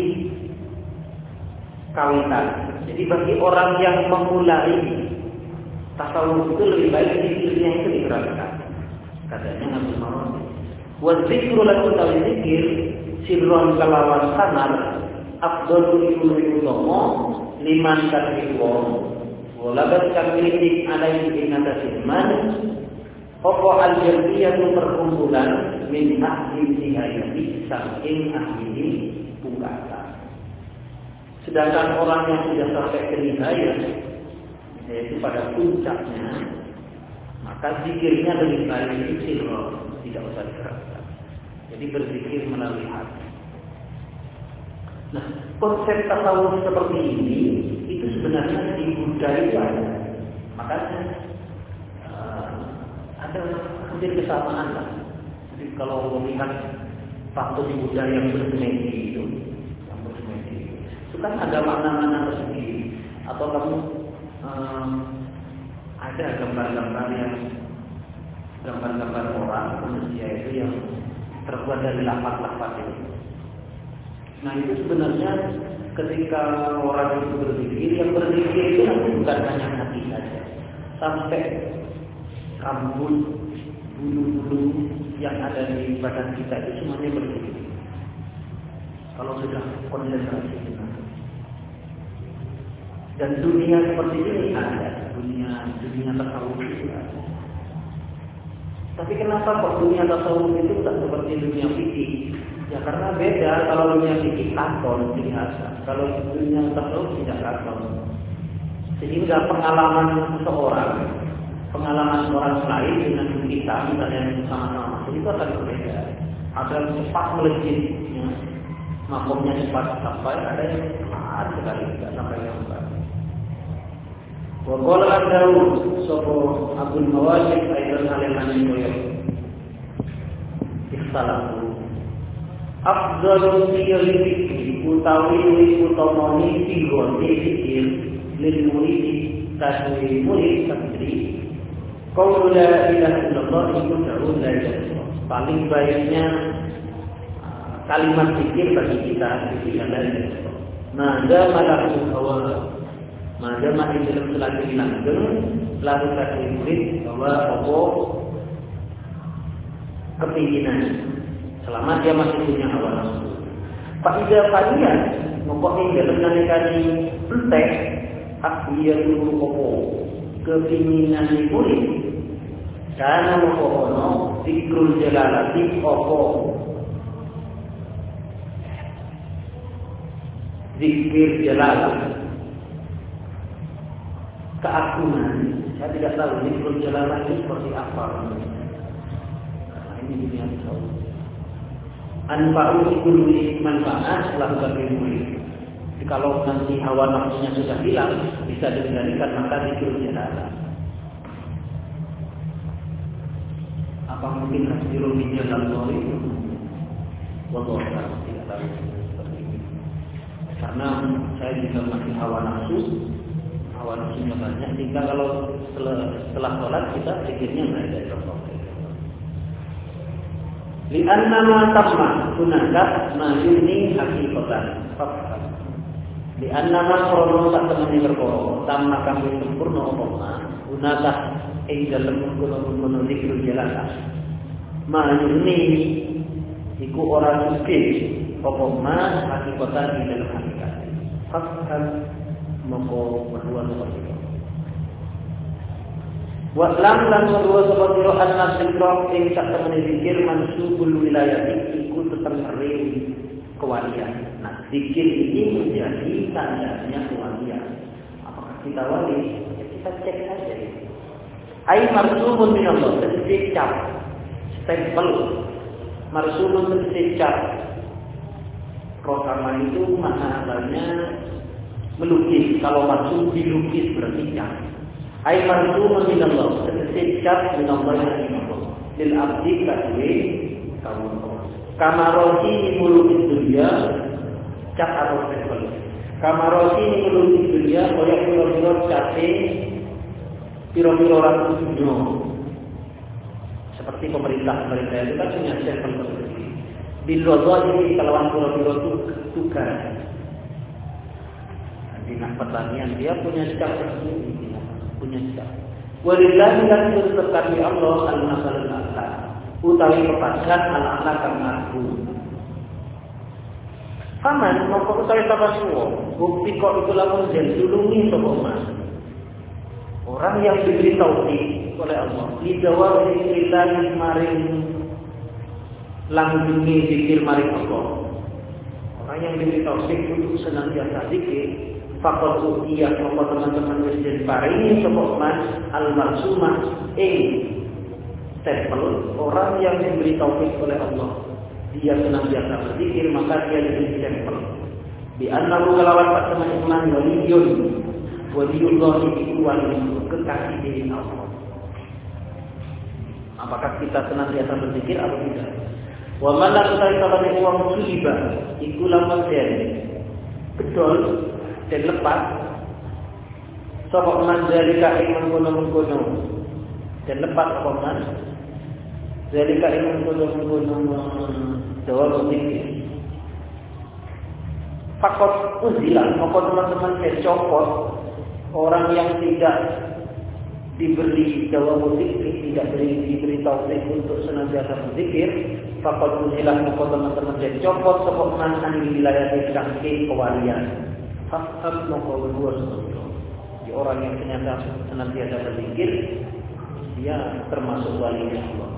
kawitan. Jadi bagi orang yang memulai tasawuf itu lebih baik zikirnya itu dikeraskan. Katanya Abu Nawawi. Wa dzikru lakum zikir sirron kalawan sanar afdalu ilmu utama liman kadhiwon walabat kamilitik alaihi inatasiman opo al-jarbiyatu perkumpulan min ahli nihayati saking ahli pungkasan. Sedangkan orang yang sudah sampai ke nihayat yaitu pada puncaknya, maka zikirnya lebih baik itu sirron, tidak usah dikeraskan. Jadi berzikir melalui hati. Nah, konsep tasawuf seperti ini itu sebenarnya di Buddha itu ada. Makanya ada hampir kesamaan lah. Jadi kalau melihat patung Buddha yang bersemedi itu, itu kan ada makna-makna tersendiri. Atau kamu ada gambar-gambar orang manusia itu yang terbuat dari lapat-lapat itu. Nah itu sebenarnya ketika orang itu berzikir, yang berzikir itu bukan hanya hati saja, sampai rambut, bulu-bulu yang ada di badan kita itu semuanya berzikir. Kalau sudah konsentrasi benar. Dan dunia seperti ini ada, dunia tasawuf itu ada. Tapi kenapa kok dunia tasawuf itu tak seperti dunia fikih? Ya karena beda. Kalau dunia fikih kantor biasa, kalau dunia tasawuf tidak kantor. Sehingga pengalaman seseorang, pengalaman orang lain dengan kita, misalnya yang sama-sama, itu akan berbeda. Ada yang cepat melejit, ya. Makomnya cepat sampai, ada yang cepat sekali tidak sampai sampai. Wa qala Daud sapa Abdul Mawasib aidan alaman koyo ikhtalaf afdalul zikri utawi utamane piwone zikir lil murid taswi murid santri qaul la ilaha illallah iku daun la ilaha. Paling baiknya kalimat zikir bagi kita itu adalah nada malaku hawa. Maka masih dalam selagi langgeng lalu kasih murid bahwa apa kepinginan selama dia masih punya hawa nafsu. Pak Ida Fadian mempunyai dalam nalikani entek dia dulu apa kepinginan murid karena mempunyai zikrul jalalati apa zikir jalalati keagungan. Saya tidak tahu zikrul jalalah ini seperti apa. Nah, ini dunia tasawuf. Anfa'u ikul manfaat lakukan ilmu. Jadi kalau nanti hawa nafsunya sudah hilang, bisa dikendalikan maka zikrul jalalah. Apa mungkin hasbirul min jalallah itu? Wallahu a'lam, tidak tahu seperti ini. Karena saya juga masih hawa nafsu. Hawa nafsunya banyak, sehingga kalau setelah sholat kita pikirnya berada di Allah. Lianna ma tamma gunakat ma yuni hakikatan. Lianna ma krono tak temani berkoro tamma kami sempurna Allah gunakat ing dalam kono zikrul jalalah. Ma yuni iku orang miskin apa ma hakikatan di dalam hakikat. Fakkan moko berdua seperti itu. Wa'lam lan berdua seperti itu anna zikra ing sak temene zikir mansubul wilayah iku tertangkari kewalian. Nah, zikir ini menjadi tandanya kewalian. Apakah kita wali? Ya, kita cek saja. Ai marsumun min Allah, tegese cap. Stempel. Marsumun tegese cap. Rokama itu makna asalnya melukis. Kalau maksud dilukis berarti cat. Ai marsumun min Allah, tegese cat min Allah yang Allah. Lil abdi kadhe kaum. Kamaroti mulukis dunia cat atau stempel. Kamaroti mulukis dunia koyo pira-pira cate pira-pira orang dunia. Seperti pemerintah itu kan punya stempel seperti ini. Bilwadha ini kelawan pira-pira tugas. Dinas pertanian dia punya sikap tersendiri, punya sikap. Walillahi lan yusabbihu Allah al-masalul a'la. Utawi kepadan al-a'la kang agung. Paman mongko utawi tabasu, bukti kok itu lamun tulungi sapa mas. Orang yang diberi taufik oleh Allah, lidawar zikrillah maring langgenge zikir maring Allah. Orang yang diberi taufik untuk senantiasa zikir fakor utia sama teman-teman wis den paringi sapa mas al-marsumah stempel orang yang diberi taufik oleh Allah dia senantiasa berzikir maka dia diberi stempel di annahu kalawan teman iman waliyullah itu wali kekasih diri Allah. Apakah kita senantiasa berzikir atau tidak? Wa man la ta'ala wa musiba iku lamun betul dan lepas sapa man zalika ing mengkono dan lepas apa man zalika ing mengkono jawab zikir Fakot uzilah, maka teman-teman saya copot orang yang tidak diberi dawamul zikri, tidak diberi taufik untuk senantiasa berzikir. Fakot uzilah, maka teman-teman saya copot sebab manhan di wilayah saking kewalian. Fakot maka berdua sebetulnya. Di orang yang senantiasa berzikir, dia termasuk wali Allah.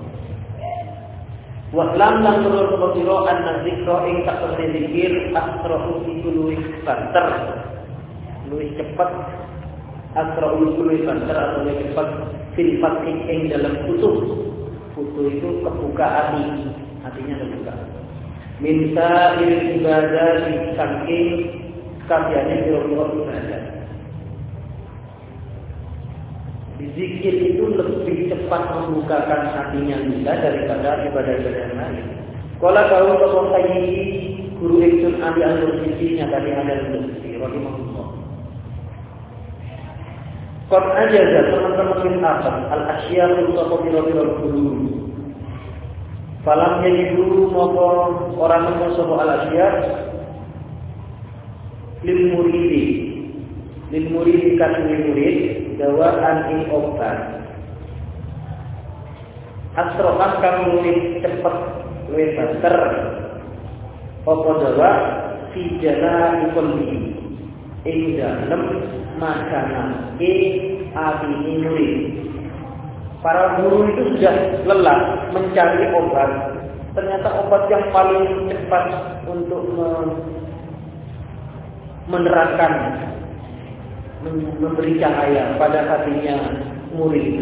Wa'lam lan turun kebiro anna zikra ing tak perlu zikir asra'u iku luwih banter, luwih cepat, asra'u iku luwih banter atau luwih cepat fil fathi ing dalam futuh. Futuh itu kebuka hati, hatinya terbuka. Minta ibadah di saking kafiannya biro-biro ibadah. Zikir itu lebih cepat membukakan hatinya kita daripada ibadah-ibadah yang lain. Kalau tahu bahwa Sayyidi guru Ibn Ali Al-Nursi dari Al-Nursi rahimahullah. Qad ajaza teman-teman min atas al-asya untuk biro-biro guru. Falam yajidu maka orang mencoba al-asya lil muridi kan murid dawaan ing obat. Asrohan kang luwih cepet luwih banter apa dawa fi jala qalbi ing dalem makana ati murid. Para guru itu sudah lelah mencari obat. Ternyata obat yang paling cepat untuk menerangkan, memberi cahaya pada hatinya murid itu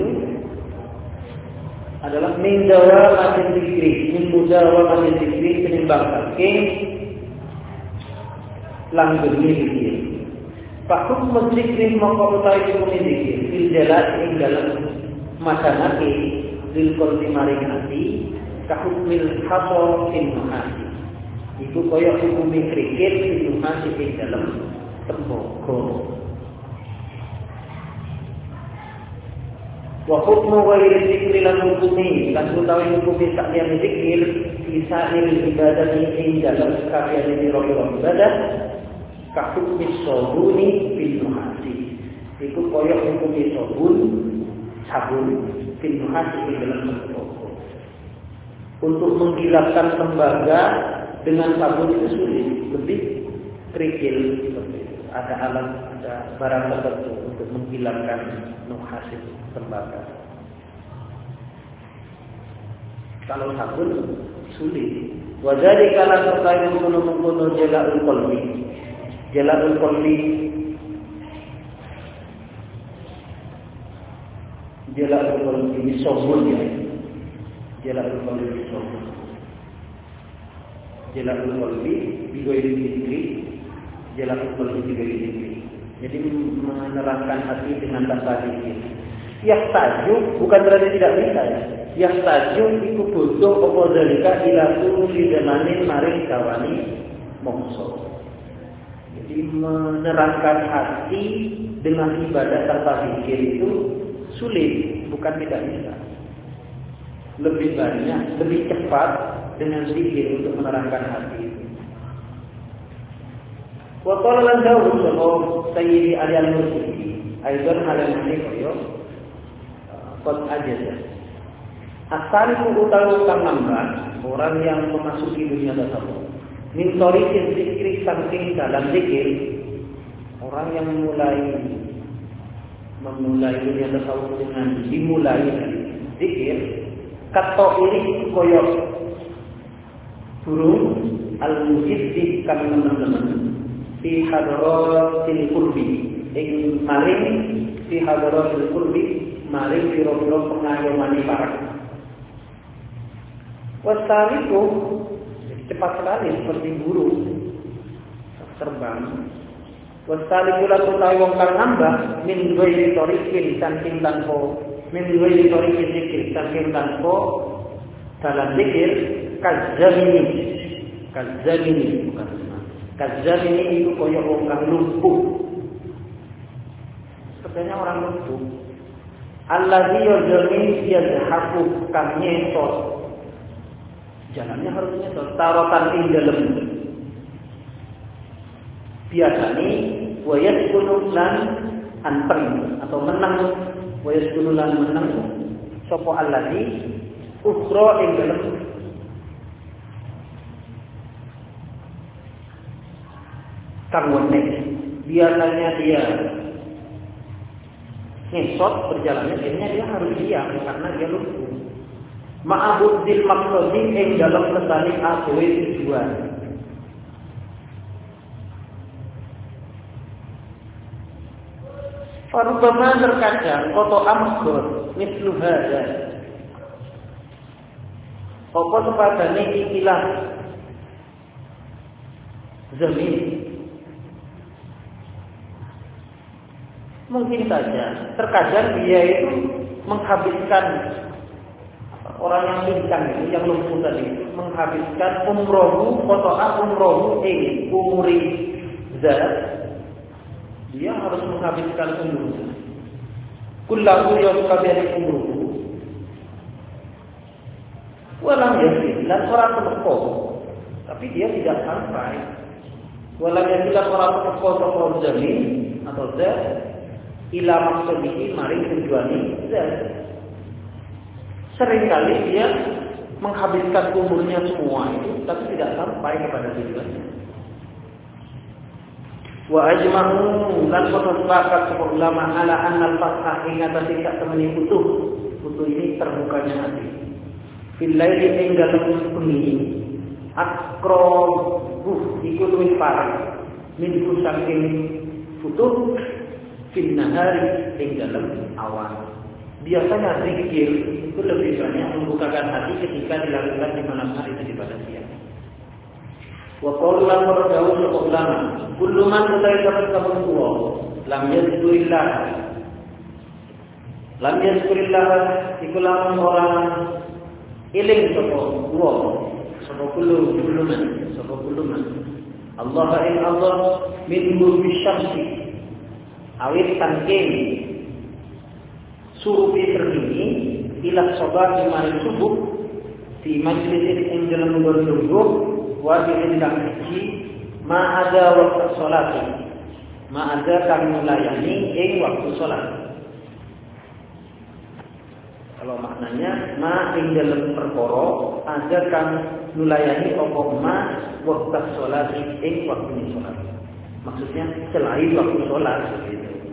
adalah mingdawa masin zikri, mingdawa masin zikri penimbang saking langgengnya zikir. Fakum menzikri maka utawi hukum zikir fil jalan ing dalam masanati lil qalbi maring hati kahukmil hasor fil nuhasi. Iku kaya hukum krikil fil nuhasi ing dalam tembaga. Wa hukmu ghairi dzikri lan hukumi lan utawi hukumi sakliyan zikir bisa ibadah ing dalam sakliyan ibadah ka hukmi sabuni bil nuhasi. Iku kaya hukumi sabun bil nuhasi ing dalam tembaga. Untuk menggilapkan tembaga dengan sabun itu sulit, lebih kerikil seperti itu. Ada alat, ada barang tertentu untuk menghilangkan nuhas itu, tembaga. Kalau sabun sulit. Wajadi kalau terkait mengkono jala'ul qalbi. Jala'ul qalbi, jala'ul qalbi sabun ya. Jala'ul qalbi sabun. Jala'ul qalbi bigoiri zikri. Jala'ul qalbi bigoiri zikri. Jadi menerangkan hati dengan tanpa zikir. Yahtaju bukan berarti tidak bisa ya. Yahtaju iku butuh apa zalika ila fi zamanin maring kawani mongso. Jadi menerangkan hati dengan ibadah tanpa zikir itu sulit, bukan tidak bisa. Lebih banyak, lebih cepat dengan zikir untuk menerangkan hati itu. Wa qala lan dawuh sapa Sayyidi Ali Al-Nursi aidan hal ini koyo qad ajaza. Asal itu utawi kang nambah orang yang memasuki dunia tasawuf. Min tariqin zikri saking dalam zikir, orang yang memulai dunia tasawuf dengan dimulai dari zikir, kata iri koyo burung al-mujid kang teman-teman fi hadratil qurbi ing maring fi hadratil qurbi maring pira-pira pengayomane parek. Wasariku cepat sekali seperti burung terbang. Wasariku lan utawi wong kang nambah min ghairi tariqin saking tanpa min ghairi tariqin zikir saking tanpa dalam zikir kadzamini bukan kadzamini itu koyo orang lumpuh. Sebenarnya orang lumpuh. Allazi yajmi yazhafu kang nyetot. Jalannya harus nyetot tarotan ing dalem. biasane wa yaskunu lan anteng atau menang wa yaskunu lan menang sapa allazi ukhra ing dalem kang wenek. Biasanya dia ngesot berjalannya, akhirnya dia harus diam karena dia lupa. Ma'abudil maksudi ing dalam kesani akhwe tujuan. Farubama terkadang koto amgor mislu hadza. Apa sepadane ikilah zamin. Mungkin saja terkadang dia itu menghabiskan orang yang pincang itu, yang lumpuh tadi, menghabiskan umrohu, kotoa umrohu umuri zat, dia harus menghabiskan umurnya. Kullahu yawkabiyani umruhu, walam yasin, dan orang tepeko, tapi dia tidak sampai. Walam yasin, dan orang tepeko atau zamin atau zat, ila maksudnya mari tujuannya zat. Seringkali dia menghabiskan umurnya semua itu, tapi tidak sampai kepada tujuannya. Wa ajma'u lan sepakat para ulama ala annal fathah ing atas tidak temeni putuh ini terbukanya hati. Fil laili ing dalem bengi akrobuh iku luwih parah min saking putuh fil nahari ing dalem awan. Biasanya zikir itu lebih banyak membukakan hati ketika dilakukan di malam hari daripada siang. Wa qawlan wardawu sapa ulama, kullu man utaika kabulwa lam yazkurillah. Lam yazkurillah iku lamun orang eling sapa wa sapa kullu man. Allah in Allah min nuri syamsi awit tangking surupi terkini ilah sobat di malam subuh di majlis yang dalam berlungguh wajib kang haji ma ada waktu salat ma ada kang melayani waktu salat. Kalau maknanya ma ing dalam perkara ada kang melayani apa ma waktu salat waktu salat. Maksudnya selain waktu salat seperti itu.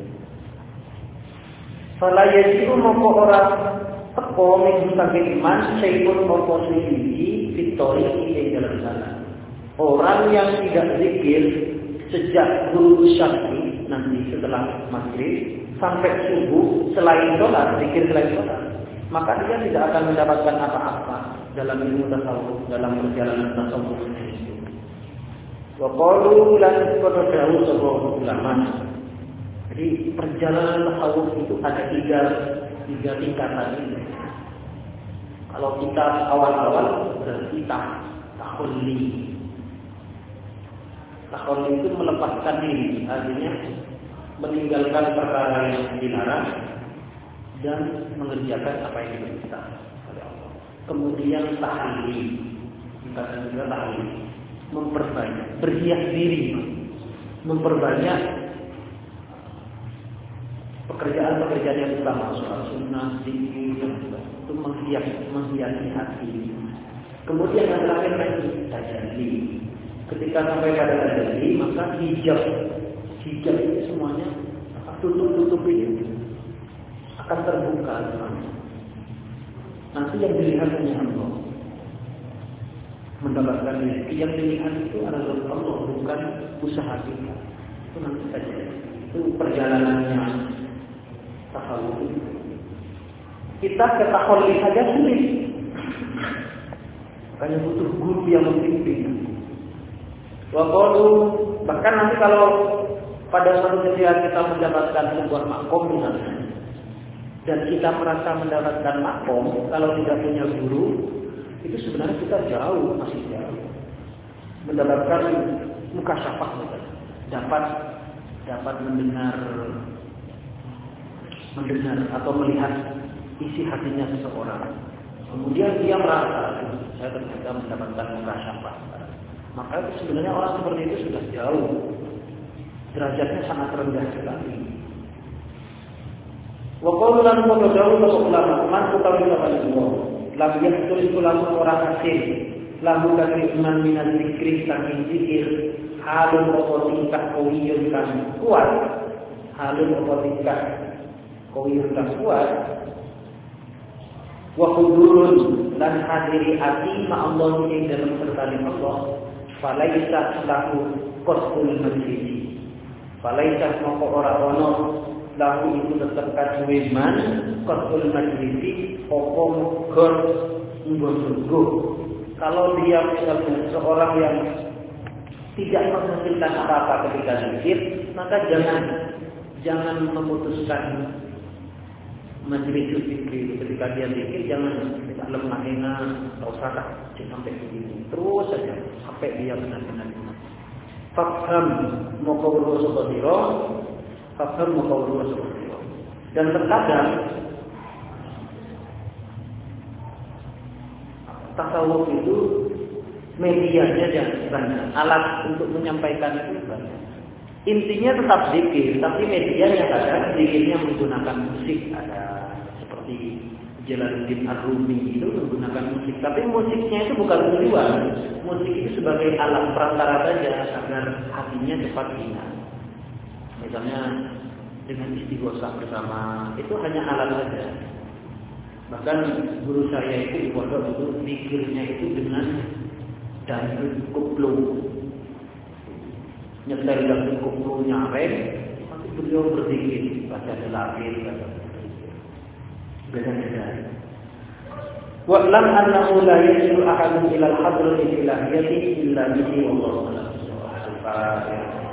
Fala yajibu moko orang teko ing saking iman saipun moko suci fitori ing dalam sana. Orang yang tidak zikir sejak guru syar'i nanti setelah maghrib sampai subuh selain sholat, zikir selain sholat, maka dia tidak akan mendapatkan apa-apa dalam ilmu tasawuf, dalam perjalanan tasawuf itu. Wa qalu lan qada'u sebuah ulama. Jadi perjalanan tasawuf itu ada tiga tingkatan ini. Kalau kita awal-awal berarti takhulli. Takhulli itu melepaskan diri, artinya meninggalkan perkara yang dilarang dan mengerjakan apa yang diperintah oleh Allah. Kemudian tahalli, tingkatan kedua tahalli, memperbanyak, berhias diri, memperbanyak pekerjaan-pekerjaan yang utama, sholat sunnah, zikir, itu menghiasi hati. Kemudian yang terakhir lagi tajalli. Ketika sampai pada tajalli, maka hijab itu semuanya tutup ini akan terbuka. Nanti yang dilihat hanya Allah. Mendapatkan rezeki yang dilihat itu adalah Allah, bukan usaha kita. Itu nanti saja. Itu perjalanannya tasawuf. Kita ke takhulli saja sulit. Makanya butuh guru yang membimbing. Wa qalu, bahkan nanti kalau pada suatu ketika kita mendapatkan sebuah makom misalnya, dan kita merasa mendapatkan makom kalau tidak punya guru, itu sebenarnya kita masih jauh. Mendapatkan mukasyafah misalnya, dapat mendengar atau melihat isi hatinya seseorang. Kemudian dia merasa, saya ternyata mendapatkan mukasyafah. Maka itu sebenarnya orang seperti itu sudah jauh derajatnya sangat rendah sekali. Wa qalu lan qadawu ulama man utawi Allah lam yaqtul ulama orang asing lahu kaliman minal zikri saking zikir halun apa tingkah kawiyun kan kuat halun apa tingkah kawiyun kan kuat wa hudurun lan hadiri ati ma Allah ing dalam sertane Allah falaisa lahu qasdul majlis falaisa moko ora ono lahu itu tetap kaduwe man qasdul majlis apa gor nggo. Kalau dia misalnya seorang yang tidak menghasilkan apa-apa ketika zikir, maka jangan memutuskan majelis zikir ketika dia zikir, jangan kita lemah-lemah, tak usah sampai begini, terus saja sampai dia benar-benar. Faham maqawlu sabiro, faham maqawlu sabiro. Dan terkadang tasawuf itu medianya jangan banyak, alat untuk menyampaikan itu banyak. Intinya tetap zikir, tapi medianya kadang zikirnya menggunakan musik, ada seperti Jalaluddin Ar-Rumi itu menggunakan musik, tapi musiknya itu bukan tujuan. Musik itu sebagai alat perantara saja agar hatinya cepat ingat. Misalnya dengan istighosah bersama, itu hanya alat saja. Bahkan guru saya itu di pondok itu zikirnya itu dengan dangdut koplo, nyetel dangdut koplo nyarek, tapi beliau berzikir baca delafir, baca beda-beda. Wa'lam annahu la yasilu ahadun ila al-hadratil ilahiyyati illa bihi wallahu a'lam.